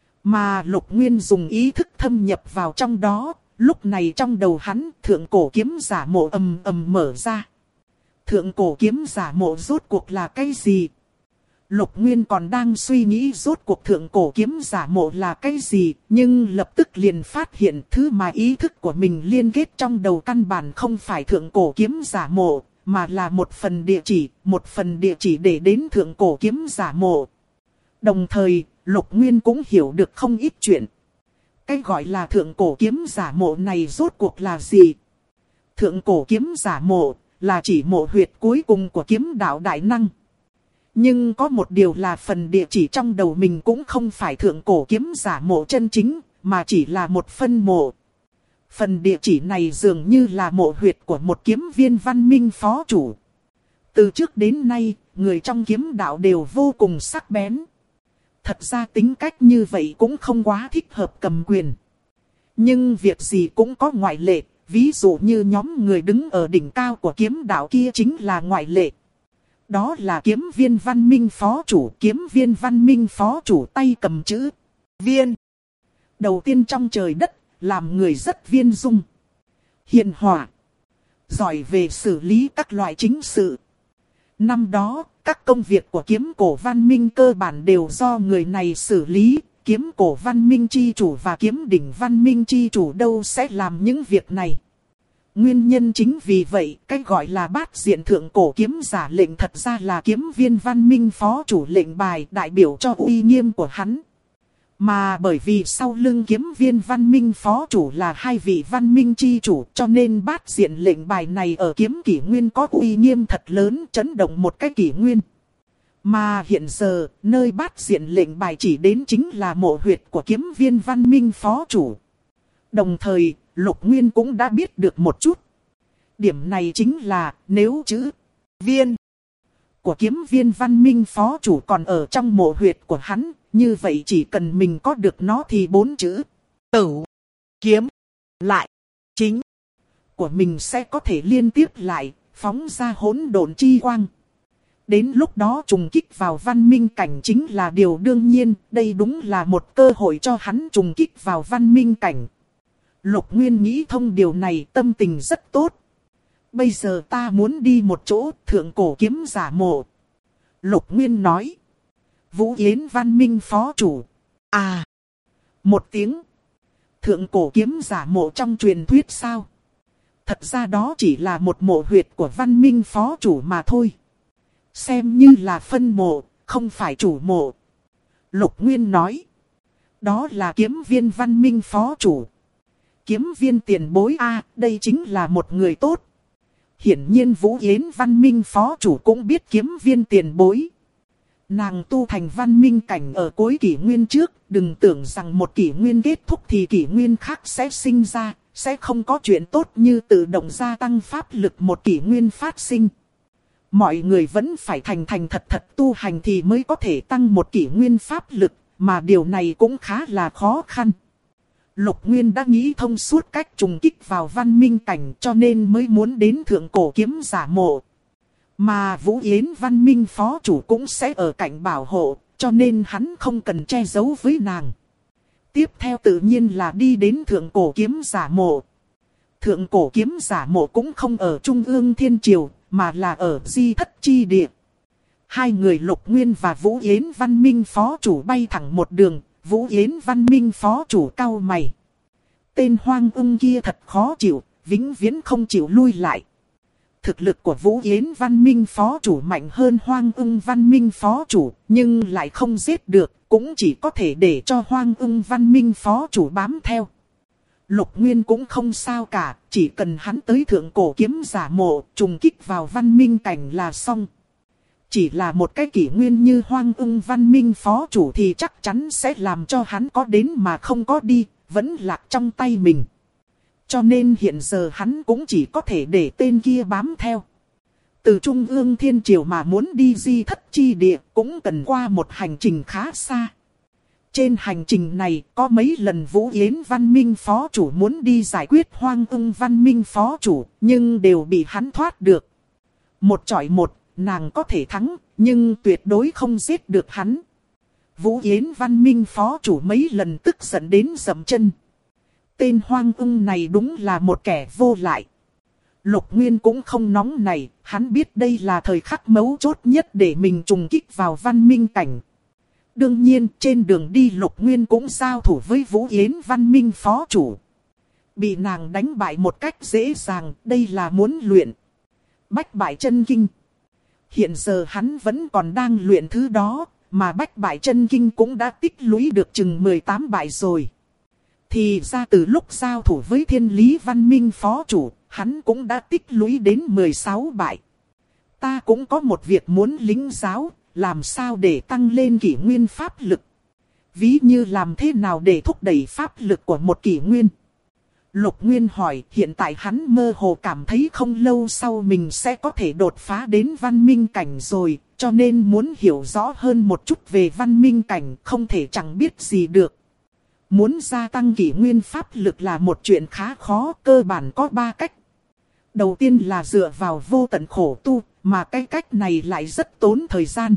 Mà Lục Nguyên dùng ý thức thâm nhập vào trong đó, lúc này trong đầu hắn, thượng cổ kiếm giả mộ ầm ầm mở ra. Thượng cổ kiếm giả mộ rốt cuộc là cái gì? Lục Nguyên còn đang suy nghĩ rốt cuộc thượng cổ kiếm giả mộ là cái gì, nhưng lập tức liền phát hiện thứ mà ý thức của mình liên kết trong đầu căn bản không phải thượng cổ kiếm giả mộ, mà là một phần địa chỉ để đến thượng cổ kiếm giả mộ. Đồng thời, Lục Nguyên cũng hiểu được không ít chuyện. Cái gọi là thượng cổ kiếm giả mộ này rốt cuộc là gì? Thượng cổ kiếm giả mộ là chỉ mộ huyệt cuối cùng của kiếm đạo đại năng. Nhưng có một điều là phần địa chỉ trong đầu mình cũng không phải thượng cổ kiếm giả mộ chân chính, mà chỉ là một phân mộ. Phần địa chỉ này dường như là mộ huyệt của một kiếm viên văn minh phó chủ. Từ trước đến nay, người trong kiếm đạo đều vô cùng sắc bén. Thật ra tính cách như vậy cũng không quá thích hợp cầm quyền. Nhưng việc gì cũng có ngoại lệ, ví dụ như nhóm người đứng ở đỉnh cao của kiếm đạo kia chính là ngoại lệ. Đó là kiếm viên văn minh phó chủ, kiếm viên văn minh phó chủ tay cầm chữ viên. Đầu tiên trong trời đất, làm người rất viên dung, hiền hòa, giỏi về xử lý các loại chính sự. Năm đó, các công việc của kiếm cổ văn minh cơ bản đều do người này xử lý. Kiếm cổ văn minh chi chủ và kiếm đỉnh văn minh chi chủ đâu sẽ làm những việc này. Nguyên nhân chính vì vậy, cái gọi là bát diện thượng cổ kiếm giả lệnh thật ra là kiếm viên văn minh phó chủ lệnh bài đại biểu cho uy nghiêm của hắn. Mà bởi vì sau lưng kiếm viên văn minh phó chủ là 2 vị văn minh chi chủ, cho nên bát diện lệnh bài này ở kiếm kỷ nguyên có uy nghiêm thật lớn, chấn động một cái kỷ nguyên. Mà hiện giờ, nơi bát diện lệnh bài chỉ đến chính là mộ huyệt của kiếm viên văn minh phó chủ. Đồng thời, Lục Nguyên cũng đã biết được một chút. Điểm này chính là, nếu chữ viên của kiếm viên văn minh phó chủ còn ở trong mộ huyệt của hắn, như vậy chỉ cần mình có được nó thì 4 chữ tử, kiếm, lại, chính của mình sẽ có thể liên tiếp lại, phóng ra hỗn độn chi quang. Đến lúc đó trùng kích vào văn minh cảnh chính là điều đương nhiên, đây đúng là một cơ hội cho hắn trùng kích vào văn minh cảnh. Lục Nguyên nghĩ thông điều này, tâm tình rất tốt. Bây giờ ta muốn đi một chỗ thượng cổ kiếm giả mộ. Lục Nguyên nói. Vũ Yến văn minh phó chủ. À. Một tiếng. Thượng cổ kiếm giả mộ trong truyền thuyết sao? Thật ra đó chỉ là một mộ huyệt của văn minh phó chủ mà thôi. Xem như là phân mộ, không phải chủ mộ. Lục Nguyên nói. Đó là kiếm viên văn minh phó chủ. Kiếm viên tiền bối a, đây chính là một người tốt. Hiển nhiên Vũ Yến văn minh phó chủ cũng biết kiếm viên tiền bối. Nàng tu thành văn minh cảnh ở cuối kỷ nguyên trước, đừng tưởng rằng một kỷ nguyên kết thúc thì kỷ nguyên khác sẽ sinh ra, sẽ không có chuyện tốt như tự động gia tăng pháp lực một kỷ nguyên phát sinh. Mọi người vẫn phải thành thành thật thật tu hành thì mới có thể tăng một kỷ nguyên pháp lực, mà điều này cũng khá là khó khăn. Lục Nguyên đã nghĩ thông suốt cách trùng kích vào văn minh cảnh cho nên mới muốn đến thượng cổ kiếm giả mộ. Mà Vũ Yến văn minh phó chủ cũng sẽ ở cạnh bảo hộ, cho nên hắn không cần che giấu với nàng. Tiếp theo tự nhiên là đi đến thượng cổ kiếm giả mộ. Thượng cổ kiếm giả mộ cũng không ở Trung ương Thiên Triều, mà là ở Di Thất Chi Địa. Hai người Lục Nguyên và Vũ Yến văn minh phó chủ bay thẳng một đường, Vũ Yến văn minh phó chủ cau mày. Tên Hoang Ưng kia thật khó chịu, vĩnh viễn không chịu lui lại. Thực lực của Vũ Yến văn minh phó chủ mạnh hơn Hoang Ưng văn minh phó chủ, nhưng lại không giết được, cũng chỉ có thể để cho Hoang Ưng văn minh phó chủ bám theo. Lục Nguyên cũng không sao cả, chỉ cần hắn tới thượng cổ kiếm giả mộ, trùng kích vào văn minh cảnh là xong. Chỉ là một cái kỷ nguyên như Hoang Ưng văn minh phó chủ thì chắc chắn sẽ làm cho hắn có đến mà không có đi, vẫn lạc trong tay mình. Cho nên hiện giờ hắn cũng chỉ có thể để tên kia bám theo. Từ Trung ương Thiên Triều mà muốn đi Di Thất Chi Địa cũng cần qua một hành trình khá xa. Trên hành trình này có mấy lần Vũ Yến văn minh phó chủ muốn đi giải quyết Hoang Ưng văn minh phó chủ, nhưng đều bị hắn thoát được. Một chọi một, nàng có thể thắng, nhưng tuyệt đối không giết được hắn. Vũ Yến văn minh phó chủ mấy lần tức giận đến dậm chân. Tên Hoang Ưng này đúng là một kẻ vô lại. Lục Nguyên cũng không nóng này, hắn biết đây là thời khắc mấu chốt nhất để mình trùng kích vào văn minh cảnh. Đương nhiên trên đường đi Lục Nguyên cũng giao thủ với Vũ Yến văn minh phó chủ. Bị nàng đánh bại một cách dễ dàng, đây là muốn luyện Bách Bại Chân Kinh. Hiện giờ hắn vẫn còn đang luyện thứ đó, mà Bách Bại Chân Kinh cũng đã tích lũy được chừng 18 bại rồi. Thì ra từ lúc giao thủ với Thiên Lý văn minh phó chủ, hắn cũng đã tích lũy đến 16 bại. Ta cũng có một việc muốn lĩnh giáo, làm sao để tăng lên kỷ nguyên pháp lực. Ví như làm thế nào để thúc đẩy pháp lực của một kỷ nguyên. Lục Nguyên hỏi, hiện tại hắn mơ hồ cảm thấy không lâu sau mình sẽ có thể đột phá đến văn minh cảnh rồi, cho nên muốn hiểu rõ hơn một chút về văn minh cảnh, không thể chẳng biết gì được. Muốn gia tăng kỷ nguyên pháp lực là một chuyện khá khó, cơ bản có 3 cách. Đầu tiên là dựa vào vô tận khổ tu, mà cái cách này lại rất tốn thời gian.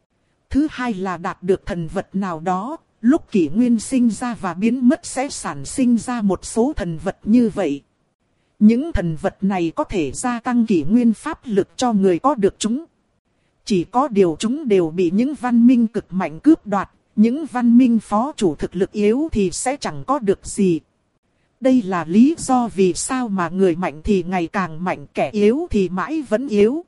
Thứ hai là đạt được thần vật nào đó, lúc kỷ nguyên sinh ra và biến mất sẽ sản sinh ra một số thần vật như vậy. Những thần vật này có thể gia tăng kỷ nguyên pháp lực cho người có được chúng. Chỉ có điều chúng đều bị những văn minh cực mạnh cướp đoạt, những văn minh phó chủ thực lực yếu thì sẽ chẳng có được gì. Đây là lý do vì sao mà người mạnh thì ngày càng mạnh, kẻ yếu thì mãi vẫn yếu.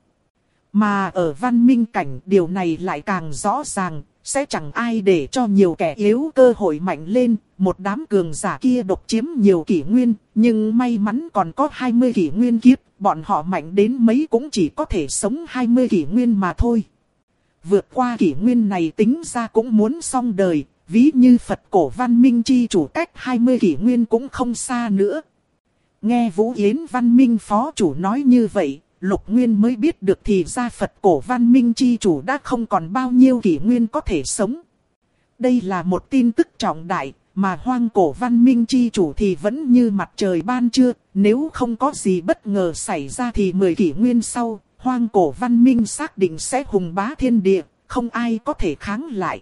Mà ở văn minh cảnh điều này lại càng rõ ràng, sẽ chẳng ai để cho nhiều kẻ yếu cơ hội mạnh lên. Một đám cường giả kia độc chiếm nhiều kỷ nguyên, nhưng may mắn còn có 20 kỷ nguyên kiếp, bọn họ mạnh đến mấy cũng chỉ có thể sống 20 kỷ nguyên mà thôi. Vượt qua kỷ nguyên này tính ra cũng muốn xong đời, ví như Phật cổ văn minh chi chủ cách 20 kỷ nguyên cũng không xa nữa. Nghe Vũ Yến văn minh phó chủ nói như vậy, Lục Nguyên mới biết được thì ra Phật cổ văn minh chi chủ đã không còn bao nhiêu kỷ nguyên có thể sống. Đây là một tin tức trọng đại, mà hoang cổ văn minh chi chủ thì vẫn như mặt trời ban trưa, nếu không có gì bất ngờ xảy ra thì 10 kỷ nguyên sau, hoang cổ văn minh xác định sẽ hùng bá thiên địa, không ai có thể kháng lại.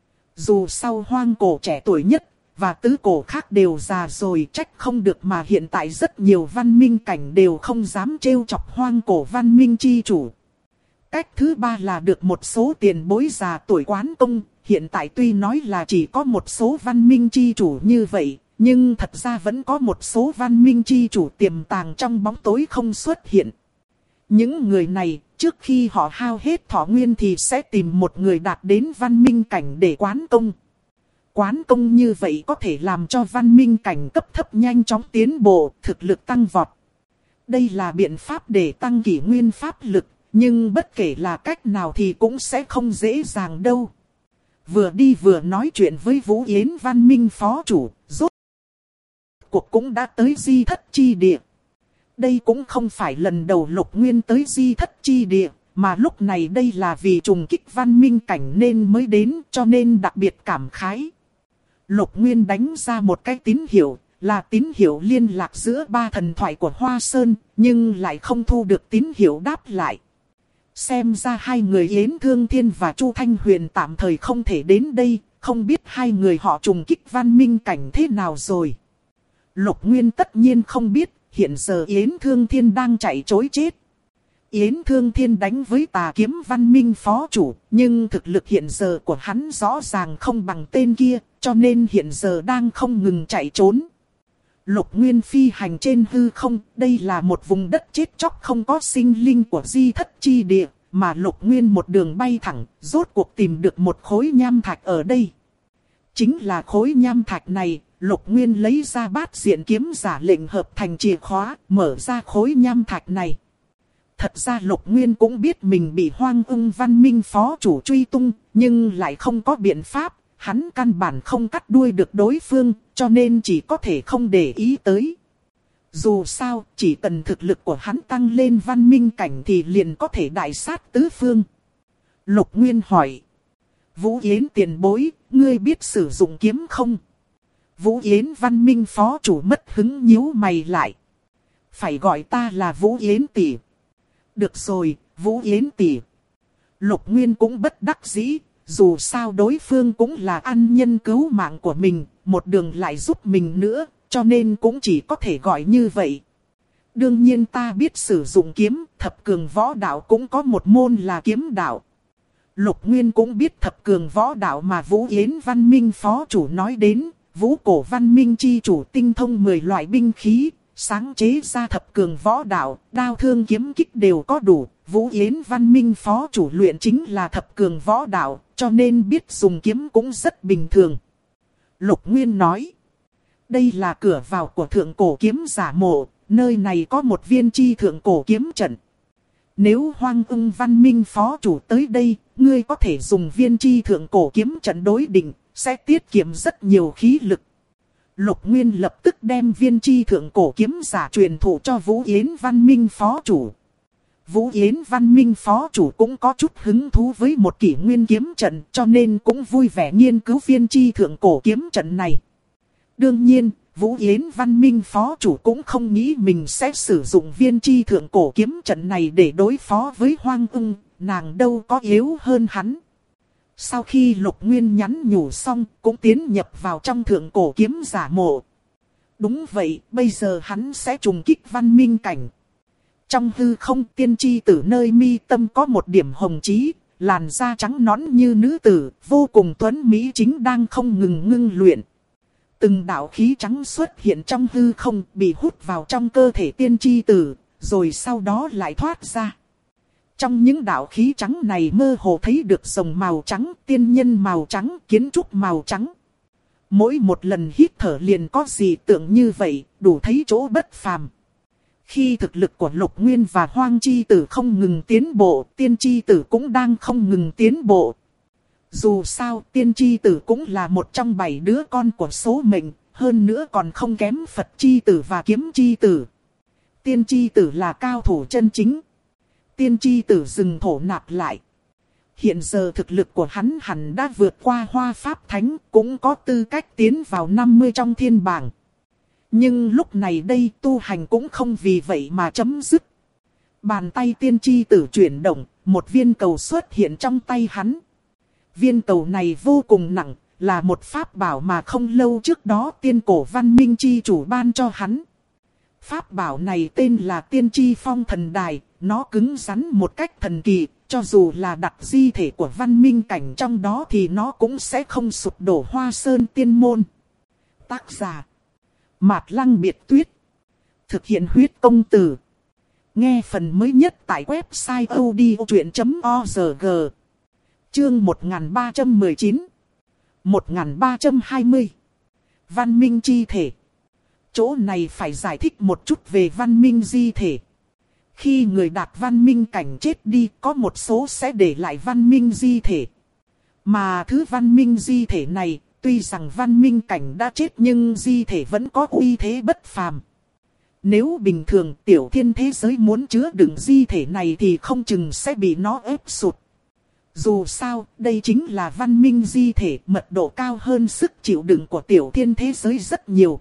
Dù sau hoang cổ trẻ tuổi nhất, và tứ cổ khác đều già rồi, trách không được mà hiện tại rất nhiều văn minh cảnh đều không dám trêu chọc hoang cổ văn minh chi chủ. Cách thứ ba là được một số tiền bối già tuổi quán công, hiện tại tuy nói là chỉ có một số văn minh chi chủ như vậy, nhưng thật ra vẫn có một số văn minh chi chủ tiềm tàng trong bóng tối không xuất hiện. Những người này, trước khi họ hao hết thọ nguyên thì sẽ tìm một người đạt đến văn minh cảnh để quán công. Quán công như vậy có thể làm cho văn minh cảnh cấp thấp nhanh chóng tiến bộ, thực lực tăng vọt. Đây là biện pháp để tăng kỷ nguyên pháp lực, nhưng bất kể là cách nào thì cũng sẽ không dễ dàng đâu. Vừa đi vừa nói chuyện với Vũ Yến văn minh phó chủ, rốt cuộc cũng đã tới Di Thất Chi Địa. Đây cũng không phải lần đầu Lục Nguyên tới Di Thất Chi Địa, mà lúc này đây là vì trùng kích văn minh cảnh nên mới đến, cho nên đặc biệt cảm khái. Lục Nguyên đánh ra một cái tín hiệu, là tín hiệu liên lạc giữa ba thần thoại của Hoa Sơn, nhưng lại không thu được tín hiệu đáp lại. Xem ra hai người Yến Thương Thiên và Chu Thanh Huyền tạm thời không thể đến đây, không biết hai người họ trùng kích văn minh cảnh thế nào rồi. Lục Nguyên tất nhiên không biết, hiện giờ Yến Thương Thiên đang chạy trối chết. Yến Thương Thiên đánh với Tà Kiếm văn minh phó chủ, nhưng thực lực hiện giờ của hắn rõ ràng không bằng tên kia, cho nên hiện giờ đang không ngừng chạy trốn. Lục Nguyên phi hành trên hư không, đây là một vùng đất chết chóc không có sinh linh của Di Thất Chi Địa, mà Lục Nguyên một đường bay thẳng, rốt cuộc tìm được một khối nham thạch ở đây. Chính là khối nham thạch này, Lục Nguyên lấy ra bát diện kiếm giả lệnh hợp thành chìa khóa, mở ra khối nham thạch này. Thật ra Lục Nguyên cũng biết mình bị Hoang Ưng văn minh phó chủ truy tung, nhưng lại không có biện pháp. Hắn căn bản không cắt đuôi được đối phương, cho nên chỉ có thể không để ý tới. Dù sao, chỉ cần thực lực của hắn tăng lên văn minh cảnh thì liền có thể đại sát tứ phương. Lục Nguyên hỏi. Vũ Yến tiền bối, ngươi biết sử dụng kiếm không? Vũ Yến văn minh phó chủ mất hứng nhíu mày lại. Phải gọi ta là Vũ Yến tỷ. Được rồi, Vũ Yến tỷ. Lục Nguyên cũng bất đắc dĩ. Dù sao đối phương cũng là ân nhân cứu mạng của mình, một đường lại giúp mình nữa, cho nên cũng chỉ có thể gọi như vậy. Đương nhiên ta biết sử dụng kiếm, thập cường võ đạo cũng có một môn là kiếm đạo. Lục Nguyên cũng biết thập cường võ đạo mà Vũ Yến văn minh phó chủ nói đến, Vũ Cổ văn minh chi chủ tinh thông 10 loại binh khí, sáng chế ra thập cường võ đạo, đao thương kiếm kích đều có đủ. Vũ Yến văn minh phó chủ luyện chính là thập cường võ đạo, cho nên biết dùng kiếm cũng rất bình thường. Lục Nguyên nói, đây là cửa vào của thượng cổ kiếm giả mộ, nơi này có một viên chi thượng cổ kiếm trận. Nếu Hoang Ưng văn minh phó chủ tới đây, ngươi có thể dùng viên chi thượng cổ kiếm trận đối định, sẽ tiết kiệm rất nhiều khí lực. Lục Nguyên lập tức đem viên chi thượng cổ kiếm giả truyền thụ cho Vũ Yến văn minh phó chủ. Vũ Yến văn minh phó chủ cũng có chút hứng thú với một kỷ nguyên kiếm trận, cho nên cũng vui vẻ nghiên cứu viên chi thượng cổ kiếm trận này. Đương nhiên, Vũ Yến văn minh phó chủ cũng không nghĩ mình sẽ sử dụng viên chi thượng cổ kiếm trận này để đối phó với Hoang Ưng, nàng đâu có yếu hơn hắn. Sau khi Lục Nguyên nhắn nhủ xong, cũng tiến nhập vào trong thượng cổ kiếm giả mộ. Đúng vậy, bây giờ hắn sẽ trùng kích văn minh cảnh. Trong hư không, tiên tri tử nơi mi tâm có một điểm hồng chí, làn da trắng nõn như nữ tử, vô cùng tuấn mỹ chính đang không ngừng ngưng luyện. Từng đạo khí trắng xuất hiện trong hư không, bị hút vào trong cơ thể tiên tri tử, rồi sau đó lại thoát ra. Trong những đạo khí trắng này mơ hồ thấy được rồng màu trắng, tiên nhân màu trắng, kiến trúc màu trắng. Mỗi một lần hít thở liền có gì tượng như vậy, đủ thấy chỗ bất phàm. Khi thực lực của Lục Nguyên và Hoang Chi Tử không ngừng tiến bộ, Tiên Chi Tử cũng đang không ngừng tiến bộ. Dù sao, Tiên Chi Tử cũng là một trong 7 đứa con của số mệnh, hơn nữa còn không kém Phật Chi Tử và Kiếm Chi Tử. Tiên Chi Tử là cao thủ chân chính. Tiên Chi Tử dừng thổ nạp lại. Hiện giờ thực lực của hắn hẳn đã vượt qua Hoa Pháp Thánh, cũng có tư cách tiến vào 50 trong thiên bảng. Nhưng lúc này đây tu hành cũng không vì vậy mà chấm dứt. Bàn tay Tiên Chi Tử chuyển động, một viên cầu xuất hiện trong tay hắn. Viên cầu này vô cùng nặng, là một pháp bảo mà không lâu trước đó tiên cổ văn minh chi chủ ban cho hắn. Pháp bảo này tên là Tiên Chi Phong Thần Đài, nó cứng rắn một cách thần kỳ, cho dù là đặt di thể của văn minh cảnh trong đó thì nó cũng sẽ không sụp đổ Hoa Sơn Tiên Môn. Tác giả Mạt Lăng Biệt Tuyết, thực hiện huyết công từ. Nghe phần mới nhất tại website odchuyện.org. Chương 1319. 1320. Văn minh chi thể. Chỗ này phải giải thích một chút về văn minh di thể. Khi người đạt văn minh cảnh chết đi, có một số sẽ để lại văn minh di thể. Mà thứ văn minh di thể này, tuy rằng văn minh cảnh đã chết nhưng di thể vẫn có uy thế bất phàm. Nếu bình thường tiểu thiên thế giới muốn chứa đựng di thể này thì không chừng sẽ bị nó ép sụt. Dù sao, đây chính là văn minh di thể, mật độ cao hơn sức chịu đựng của tiểu thiên thế giới rất nhiều.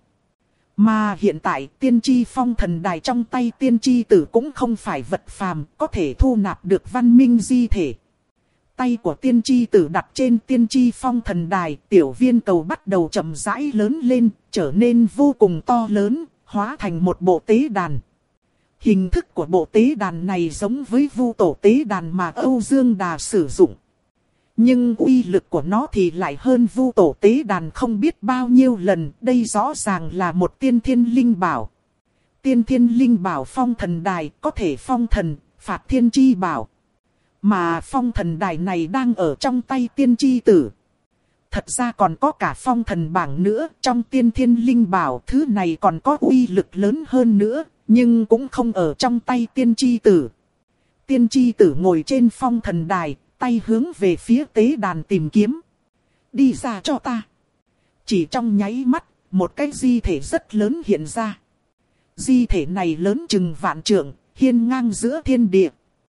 Mà hiện tại tiên tri phong thần đài trong tay tiên tri tử cũng không phải vật phàm, có thể thu nạp được văn minh di thể. Tay của tiên tri tử đặt trên tiên tri phong thần đài, tiểu viên cầu bắt đầu chậm rãi lớn lên, trở nên vô cùng to lớn, hóa thành một bộ tế đàn. Hình thức của bộ tế đàn này giống với vu tổ tế đàn mà Âu Dương Đà sử dụng. Nhưng uy lực của nó thì lại hơn vu tổ tế đàn không biết bao nhiêu lần, đây rõ ràng là một tiên thiên linh bảo. Tiên thiên linh bảo phong thần đài có thể phong thần, phạt thiên chi bảo. Mà phong thần đài này đang ở trong tay tiên tri tử. Thật ra còn có cả phong thần bảng nữa, trong tiên thiên linh bảo thứ này còn có uy lực lớn hơn nữa, nhưng cũng không ở trong tay tiên tri tử. Tiên tri tử ngồi trên phong thần đài, tay hướng về phía tế đàn tìm kiếm. Đi ra cho ta. Chỉ trong nháy mắt, một cái di thể rất lớn hiện ra. Di thể này lớn chừng vạn trượng, hiên ngang giữa thiên địa.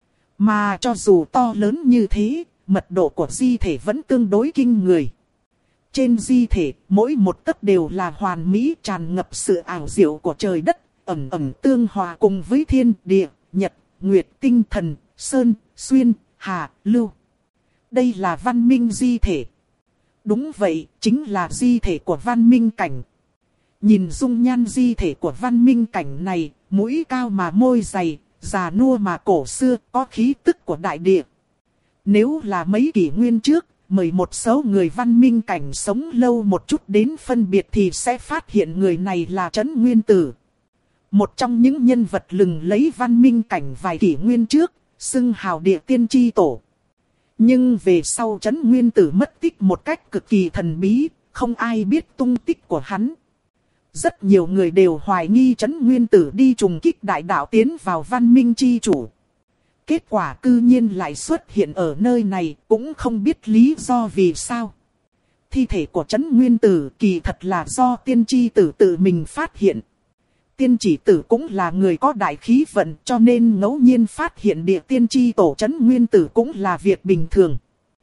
Mà cho dù to lớn như thế, mật độ của di thể vẫn tương đối kinh người. Trên di thể, mỗi một tấc đều là hoàn mỹ, tràn ngập sự ảo diệu của trời đất, ẩn ẩn tương hòa cùng với thiên địa, nhật, nguyệt, tinh thần, sơn, xuyên, hà, lưu. Đây là văn minh di thể. Đúng vậy, chính là di thể của văn minh cảnh. Nhìn dung nhan di thể của văn minh cảnh này, mũi cao mà môi dày, già nua mà cổ xưa, có khí tức của đại địa. Nếu là mấy kỷ nguyên trước, mời một số người văn minh cảnh sống lâu một chút đến phân biệt thì sẽ phát hiện người này là Trấn Nguyên Tử. Một trong những nhân vật lừng lấy văn minh cảnh vài kỷ nguyên trước, xưng hào địa tiên tri tổ. Nhưng về sau Trấn Nguyên Tử mất tích một cách cực kỳ thần bí, không ai biết tung tích của hắn. Rất nhiều người đều hoài nghi Trấn Nguyên Tử đi trùng kích đại đạo tiến vào văn minh chi chủ. Kết quả cư nhiên lại xuất hiện ở nơi này, cũng không biết lý do vì sao. Thi thể của Trấn Nguyên Tử kỳ thật là do tiên tri tử tự mình phát hiện. Tiên chỉ tử cũng là người có đại khí vận, cho nên ngẫu nhiên phát hiện địa tiên tri tổ Trấn Nguyên Tử cũng là việc bình thường.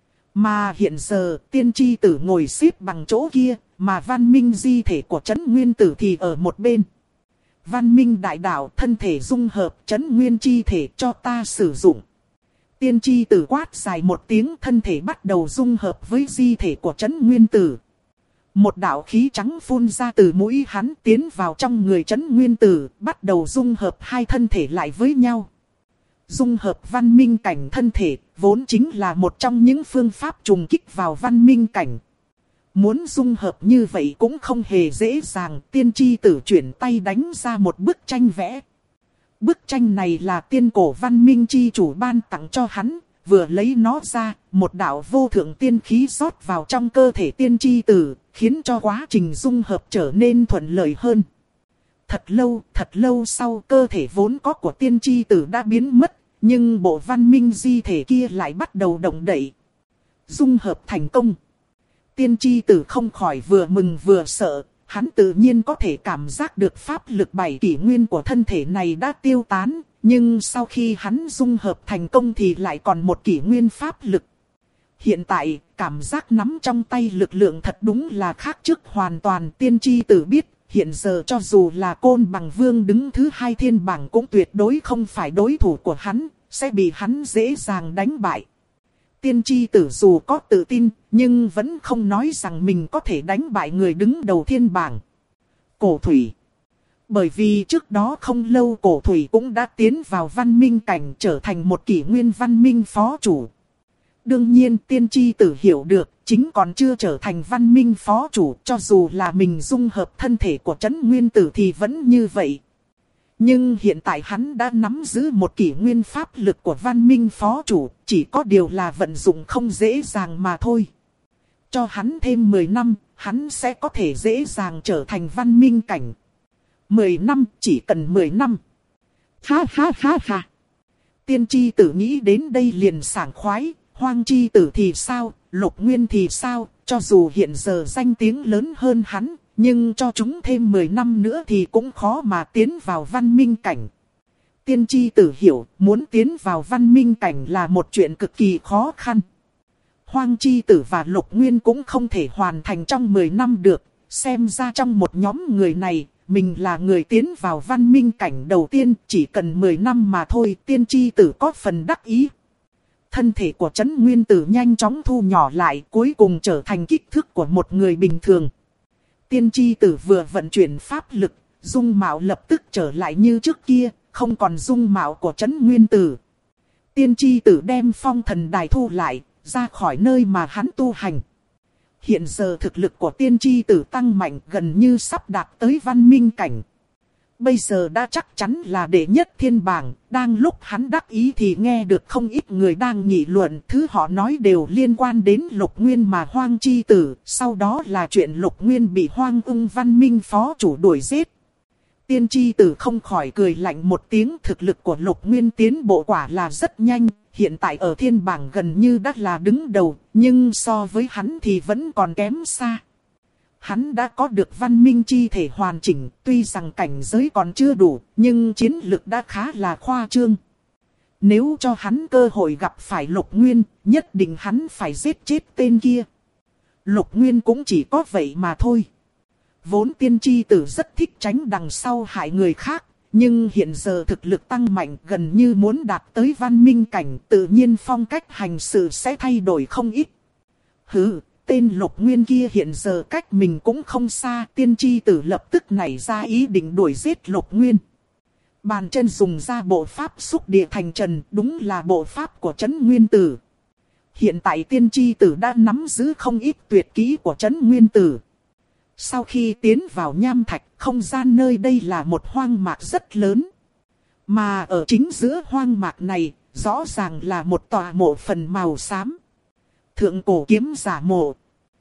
Mà hiện giờ tiên tri tử ngồi xếp bằng chỗ kia, mà văn minh di thể của Trấn Nguyên Tử thì ở một bên. Văn minh đại đạo thân thể dung hợp, Trấn Nguyên chi thể cho ta sử dụng. Tiên tri tử quát dài một tiếng, thân thể bắt đầu dung hợp với di thể của Trấn Nguyên Tử. Một đạo khí trắng phun ra từ mũi hắn tiến vào trong người Trấn Nguyên Tử, bắt đầu dung hợp hai thân thể lại với nhau. Dung hợp văn minh cảnh thân thể, vốn chính là một trong những phương pháp trùng kích vào văn minh cảnh. Muốn dung hợp như vậy cũng không hề dễ dàng, tiên tri tử chuyển tay đánh ra một bức tranh vẽ. Bức tranh này là tiên cổ văn minh chi chủ ban tặng cho hắn, vừa lấy nó ra, một đạo vô thượng tiên khí rót vào trong cơ thể tiên tri tử, khiến cho quá trình dung hợp trở nên thuận lợi hơn. Thật lâu sau cơ thể vốn có của tiên tri tử đã biến mất, nhưng bộ văn minh di thể kia lại bắt đầu động đậy. Dung hợp thành công. Tiên tri tử không khỏi vừa mừng vừa sợ, hắn tự nhiên có thể cảm giác được pháp lực 7 kỷ nguyên của thân thể này đã tiêu tán, nhưng sau khi hắn dung hợp thành công thì lại còn một kỷ nguyên pháp lực. Hiện tại, cảm giác nắm trong tay lực lượng thật đúng là khác trước hoàn toàn. Tiên tri tử biết, hiện giờ cho dù là Côn Bằng Vương đứng thứ 2 thiên bảng cũng tuyệt đối không phải đối thủ của hắn, sẽ bị hắn dễ dàng đánh bại. Tiên tri tử dù có tự tin, nhưng vẫn không nói rằng mình có thể đánh bại người đứng đầu thiên bảng. Cổ Thủy. Bởi vì trước đó không lâu Cổ Thủy cũng đã tiến vào văn minh cảnh, trở thành một kỷ nguyên văn minh phó chủ. Đương nhiên tiên tri tử hiểu được, chính còn chưa trở thành văn minh phó chủ, cho dù là mình dung hợp thân thể của Trấn Nguyên Tử thì vẫn như vậy. Nhưng hiện tại hắn đã nắm giữ một kỷ nguyên pháp lực của văn minh phó chủ, chỉ có điều là vận dụng không dễ dàng mà thôi. Cho hắn thêm 10 năm, hắn sẽ có thể dễ dàng trở thành văn minh cảnh. 10 năm, chỉ cần 10 năm. Ha ha ha ha. Tiên tri tử nghĩ đến đây liền sảng khoái, Hoang chi tử thì sao, Lục Nguyên thì sao, cho dù hiện giờ danh tiếng lớn hơn hắn, nhưng cho chúng thêm 10 năm nữa thì cũng khó mà tiến vào văn minh cảnh. Tiên tri tử hiểu, muốn tiến vào văn minh cảnh là một chuyện cực kỳ khó khăn. Hoang chi tử và Lục Nguyên cũng không thể hoàn thành trong 10 năm được, xem ra trong một nhóm người này, mình là người tiến vào văn minh cảnh đầu tiên, chỉ cần 10 năm mà thôi. Tiên tri tử có phần đắc ý. Thân thể của Trấn Nguyên Tử nhanh chóng thu nhỏ lại, cuối cùng trở thành kích thước của một người bình thường. Tiên tri tử vừa vận chuyển pháp lực, dung mạo lập tức trở lại như trước kia, không còn dung mạo của Trấn Nguyên Tử. Tiên tri tử đem phong thần đài thu lại, ra khỏi nơi mà hắn tu hành. Hiện giờ thực lực của tiên tri tử tăng mạnh, gần như sắp đạt tới văn minh cảnh. Bây giờ đã chắc chắn là đệ nhất thiên bảng. Đang lúc hắn đắc ý thì nghe được không ít người đang nghị luận. Thứ họ nói đều liên quan đến Lục Nguyên mà Hoang chi tử. Sau đó là chuyện Lục Nguyên bị Hoang Ưng Văn Minh phó chủ đuổi giết. Tiên tri tử không khỏi cười lạnh một tiếng. Thực lực của Lục Nguyên tiến bộ quả là rất nhanh. Hiện tại ở thiên bảng gần như đã là đứng đầu. Nhưng so với hắn thì vẫn còn kém xa. Hắn đã có được văn minh chi thể hoàn chỉnh, tuy rằng cảnh giới còn chưa đủ, nhưng chiến lực đã khá là khoa trương. Nếu cho hắn cơ hội gặp phải Lục Nguyên, nhất định hắn phải giết chết tên kia. Lục Nguyên cũng chỉ có vậy mà thôi. Vốn tiên tri tử rất thích tránh đằng sau hại người khác, nhưng hiện giờ thực lực tăng mạnh gần như muốn đạt tới văn minh cảnh, tự nhiên phong cách hành sự sẽ thay đổi không ít. Hừ. Tên Lục Nguyên kia hiện giờ cách mình cũng không xa, tiên tri tử lập tức nảy ra ý định đuổi giết Lục Nguyên. Bàn chân dùng ra bộ pháp xúc địa thành trần, đúng là bộ pháp của Trấn Nguyên Tử. Hiện tại tiên tri tử đã nắm giữ không ít tuyệt kỹ của Trấn Nguyên Tử. Sau khi tiến vào nham thạch, không gian nơi đây là một hoang mạc rất lớn. Mà ở chính giữa hoang mạc này, rõ ràng là một tòa mộ phần màu xám. Thượng cổ kiếm giả mộ.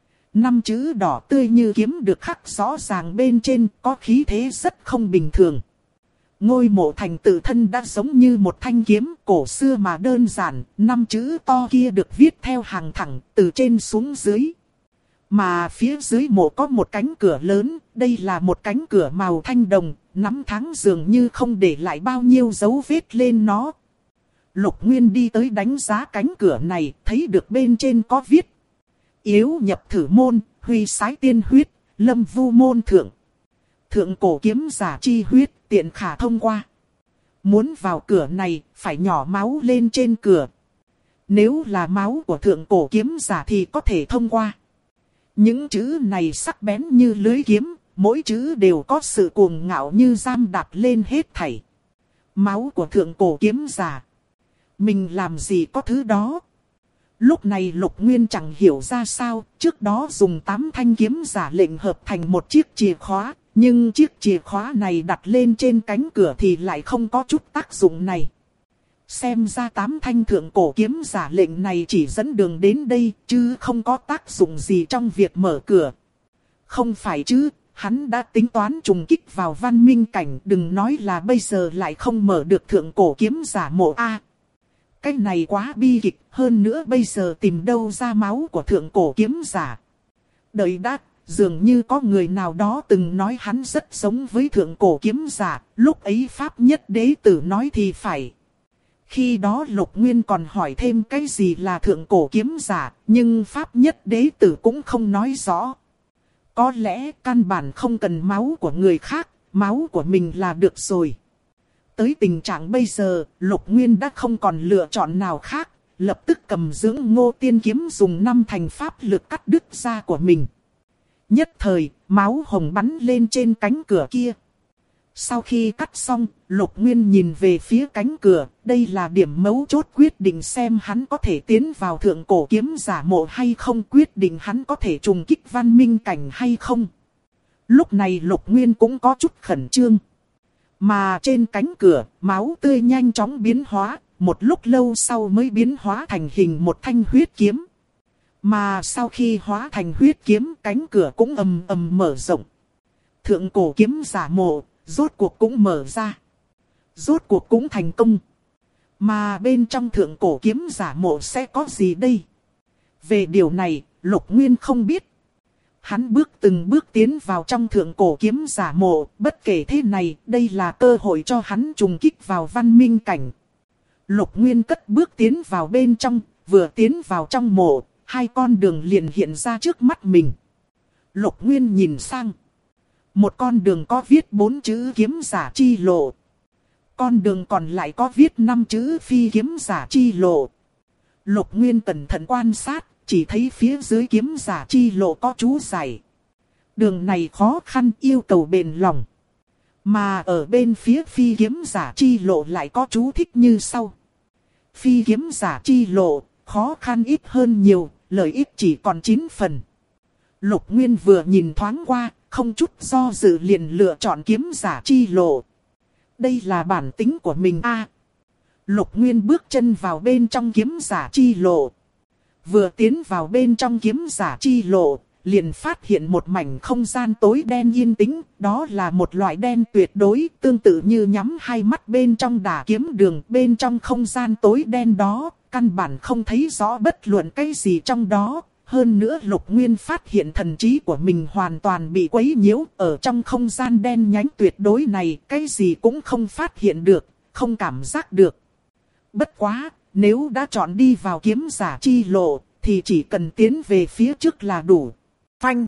5 chữ đỏ tươi như kiếm được khắc rõ ràng bên trên, có khí thế rất không bình thường. Ngôi mộ thành tự thân đã giống như một thanh kiếm cổ xưa mà đơn giản, 5 chữ to kia được viết theo hàng thẳng từ trên xuống dưới. Mà phía dưới mộ có một cánh cửa lớn, đây là một cánh cửa màu thanh đồng, năm tháng dường như không để lại bao nhiêu dấu vết lên nó. Lục Nguyên đi tới đánh giá cánh cửa này, thấy được bên trên có viết. Yếu nhập thử môn, huy sái tiên huyết, lâm vu môn thượng. Thượng cổ kiếm giả chi huyết, tiện khả thông qua. Muốn vào cửa này, phải nhỏ máu lên trên cửa. Nếu là máu của thượng cổ kiếm giả thì có thể thông qua. Những chữ này sắc bén như lưới kiếm, mỗi chữ đều có sự cuồng ngạo như giam đặt lên hết thảy. Máu của thượng cổ kiếm giả. Mình làm gì có thứ đó. Lúc này Lục Nguyên chẳng hiểu ra sao, trước đó dùng 8 thanh kiếm giả lệnh hợp thành một chiếc chìa khóa, nhưng chiếc chìa khóa này đặt lên trên cánh cửa thì lại không có chút tác dụng này. Xem ra 8 thanh thượng cổ kiếm giả lệnh này chỉ dẫn đường đến đây, chứ không có tác dụng gì trong việc mở cửa. Không phải chứ, hắn đã tính toán trùng kích vào văn minh cảnh, đừng nói là bây giờ lại không mở được thượng cổ kiếm giả mộ A. Cái này quá bi kịch, hơn nữa bây giờ tìm đâu ra máu của thượng cổ kiếm giả. Đợi đã, dường như có người nào đó từng nói hắn rất giống với thượng cổ kiếm giả, lúc ấy Pháp Nhất Đế Tử nói thì phải. Khi đó Lục Nguyên còn hỏi thêm cái gì là thượng cổ kiếm giả, nhưng Pháp Nhất Đế Tử cũng không nói rõ. Có lẽ căn bản không cần máu của người khác, máu của mình là được rồi. Tới tình trạng bây giờ, Lục Nguyên đã không còn lựa chọn nào khác, lập tức cầm dưỡng ngô tiên kiếm dùng 5 thành pháp lực cắt đứt da của mình. Nhất thời, máu hồng bắn lên trên cánh cửa kia. Sau khi cắt xong, Lục Nguyên nhìn về phía cánh cửa, đây là điểm mấu chốt quyết định xem hắn có thể tiến vào thượng cổ kiếm giả mộ hay không, quyết định hắn có thể trùng kích văn minh cảnh hay không. Lúc này Lục Nguyên cũng có chút khẩn trương. Mà trên cánh cửa, máu tươi nhanh chóng biến hóa, một lúc lâu sau mới biến hóa thành hình một thanh huyết kiếm. Mà sau khi hóa thành huyết kiếm, cánh cửa cũng ầm ầm mở rộng. Thượng cổ kiếm giả mộ, rốt cuộc cũng mở ra. Rốt cuộc cũng thành công. Mà bên trong thượng cổ kiếm giả mộ sẽ có gì đây? Về điều này, Lục Nguyên không biết. Hắn từng bước tiến vào trong thượng cổ kiếm giả mộ, bất kể thế này, đây là cơ hội cho hắn trùng kích vào văn minh cảnh. Lục Nguyên cất bước tiến vào bên trong, vừa tiến vào trong mộ, hai con đường liền hiện ra trước mắt mình. Lục Nguyên nhìn sang. Một con đường có viết 4 chữ kiếm giả chi lộ. Con đường còn lại có viết 5 chữ phi kiếm giả chi lộ. Lục Nguyên cẩn thận quan sát, chỉ thấy phía dưới kiếm giả chi lộ có chú giải. Đường này khó khăn, yêu cầu bền lòng. Mà ở bên phía phi kiếm giả chi lộ lại có chú thích như sau. Phi kiếm giả chi lộ, khó khăn ít hơn nhiều, lợi ích chỉ còn 9 phần. Lục Nguyên vừa nhìn thoáng qua, không chút do dự liền lựa chọn kiếm giả chi lộ. Đây là bản tính của mình a. Lục Nguyên bước chân vào bên trong kiếm giả chi lộ. Vừa tiến vào bên trong kiếm giả chi lộ, liền phát hiện một mảnh không gian tối đen yên tĩnh. Đó là một loại đen tuyệt đối, tương tự như nhắm hai mắt bên trong đả kiếm đường. Bên trong không gian tối đen đó, căn bản không thấy rõ bất luận cái gì trong đó. Hơn nữa Lục Nguyên phát hiện thần trí của mình hoàn toàn bị quấy nhiễu. Ở trong không gian đen nhánh tuyệt đối này, cái gì cũng không phát hiện được, không cảm giác được. Bất quá, nếu đã chọn đi vào kiếm giả chi lộ, thì chỉ cần tiến về phía trước là đủ. Phanh!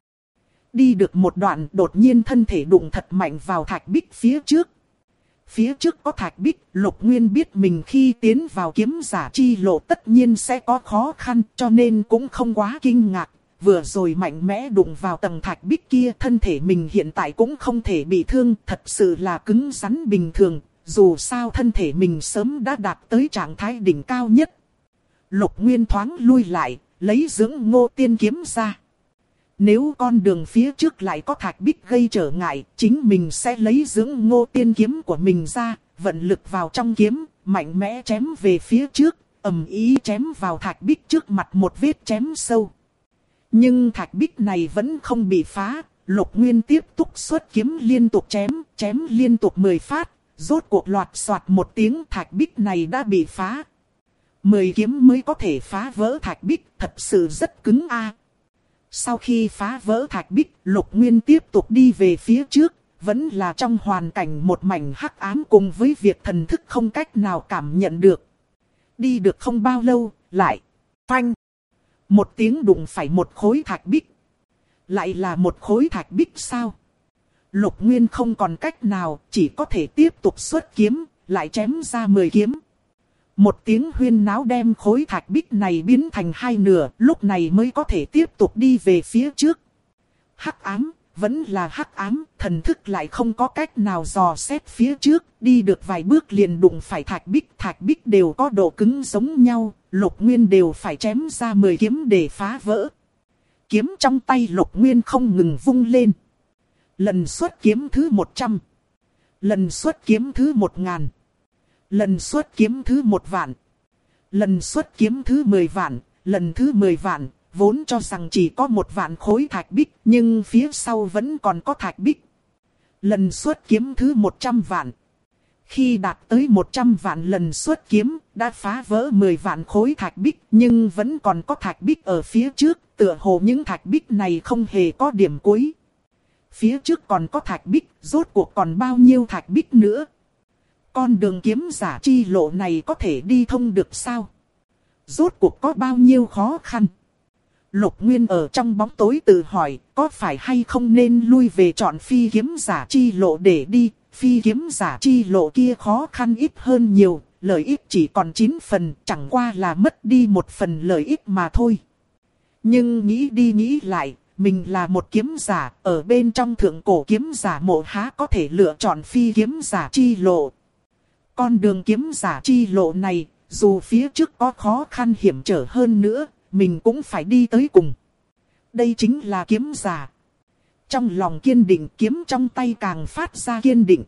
Đi được một đoạn, đột nhiên thân thể đụng thật mạnh vào thạch bích phía trước. Phía trước có thạch bích, Lục Nguyên biết mình khi tiến vào kiếm giả chi lộ tất nhiên sẽ có khó khăn, cho nên cũng không quá kinh ngạc. Vừa rồi mạnh mẽ đụng vào tầng thạch bích kia, thân thể mình hiện tại cũng không thể bị thương, thật sự là cứng rắn bình thường. Dù sao thân thể mình sớm đã đạt tới trạng thái đỉnh cao nhất. Lục Nguyên thoáng lui lại, lấy dưỡng ngô tiên kiếm ra. Nếu con đường phía trước lại có thạch bích gây trở ngại, chính mình sẽ lấy dưỡng ngô tiên kiếm của mình ra, vận lực vào trong kiếm, mạnh mẽ chém về phía trước, ầm ĩ chém vào thạch bích trước mặt một vết chém sâu. Nhưng thạch bích này vẫn không bị phá, Lục Nguyên tiếp tục xuất kiếm liên tục chém liên tục 10 phát, rốt cuộc loạt soạt một tiếng thạch bích này đã bị phá. 10 kiếm mới có thể phá vỡ thạch bích, thật sự rất cứng a. Sau khi phá vỡ thạch bích, Lục Nguyên tiếp tục đi về phía trước, vẫn là trong hoàn cảnh một mảnh hắc ám cùng với việc thần thức không cách nào cảm nhận được. Đi được không bao lâu, lại phanh. Một tiếng đụng phải một khối thạch bích. Lại là một khối thạch bích sao? Lục Nguyên không còn cách nào, chỉ có thể tiếp tục xuất kiếm, lại chém ra 10 kiếm. Một tiếng huyên náo đem khối thạch bích này biến thành hai nửa, lúc này mới có thể tiếp tục đi về phía trước. Hắc ám, vẫn là hắc ám, thần thức lại không có cách nào dò xét phía trước, đi được vài bước liền đụng phải thạch bích đều có độ cứng giống nhau, Lục Nguyên đều phải chém ra 10 kiếm để phá vỡ. Kiếm trong tay Lục Nguyên không ngừng vung lên. Lần xuất kiếm thứ 100, lần xuất kiếm thứ 1000. Lần xuất kiếm thứ 1 vạn. Lần xuất kiếm thứ 10 vạn. Lần thứ 10 vạn. Vốn cho rằng chỉ có 1 vạn khối thạch bích. Nhưng phía sau vẫn còn có thạch bích. Lần xuất kiếm thứ 100 vạn. Khi đạt tới 100 vạn lần xuất kiếm. Đã phá vỡ 10 vạn khối thạch bích. Nhưng vẫn còn có thạch bích ở phía trước. Tựa hồ những thạch bích này không hề có điểm cuối. Phía trước còn có thạch bích. Rốt cuộc còn bao nhiêu thạch bích nữa? Con đường kiếm giả chi lộ này có thể đi thông được sao? Rốt cuộc có bao nhiêu khó khăn? Lục Nguyên ở trong bóng tối tự hỏi, có phải hay không nên lui về chọn phi kiếm giả chi lộ để đi? Phi kiếm giả chi lộ kia khó khăn ít hơn nhiều, lợi ích chỉ còn 9 phần, chẳng qua là mất đi 1 phần lợi ích mà thôi. Nhưng nghĩ đi nghĩ lại, mình là một kiếm giả, ở bên trong thượng cổ kiếm giả mộ há có thể lựa chọn phi kiếm giả chi lộ. Con đường kiếm giả chi lộ này, dù phía trước có khó khăn hiểm trở hơn nữa, mình cũng phải đi tới cùng. Đây chính là kiếm giả. Trong lòng kiên định, kiếm trong tay càng phát ra kiên định.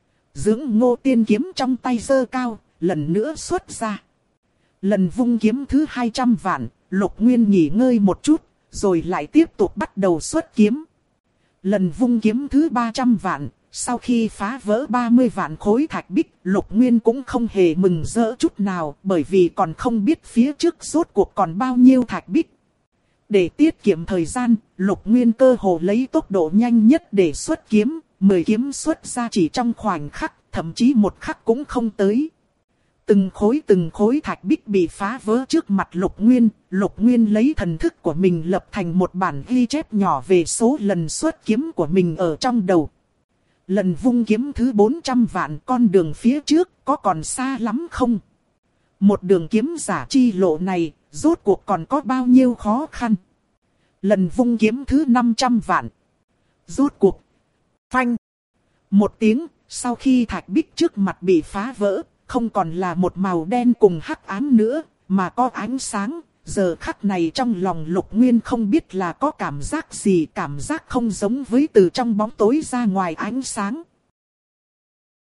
Dưỡng ngô tiên kiếm trong tay giơ cao, lần nữa xuất ra. Lần vung kiếm thứ 200 vạn, Lục Nguyên nghỉ ngơi một chút, rồi lại tiếp tục bắt đầu xuất kiếm. Lần vung kiếm thứ 300 vạn, sau khi phá vỡ 30 vạn khối thạch bích, Lục Nguyên cũng không hề mừng rỡ chút nào, bởi vì còn không biết phía trước rốt cuộc còn bao nhiêu thạch bích. Để tiết kiệm thời gian, Lục Nguyên cơ hồ lấy tốc độ nhanh nhất để xuất kiếm, 10 kiếm xuất ra chỉ trong khoảnh khắc, thậm chí một khắc cũng không tới. Từng khối thạch bích bị phá vỡ trước mặt Lục Nguyên lấy thần thức của mình lập thành một bản ghi chép nhỏ về số lần xuất kiếm của mình ở trong đầu. Lần vung kiếm thứ 400 vạn, con đường phía trước có còn xa lắm không? Một đường kiếm giả chi lộ này, rốt cuộc còn có bao nhiêu khó khăn? Lần vung kiếm thứ 500 vạn. Rốt cuộc. Phanh. Một tiếng, sau khi thạch bích trước mặt bị phá vỡ, không còn là một màu đen cùng hắc ám nữa, mà có ánh sáng. Giờ khắc này trong lòng Lục Nguyên không biết là có cảm giác gì, cảm giác không giống với từ trong bóng tối ra ngoài ánh sáng.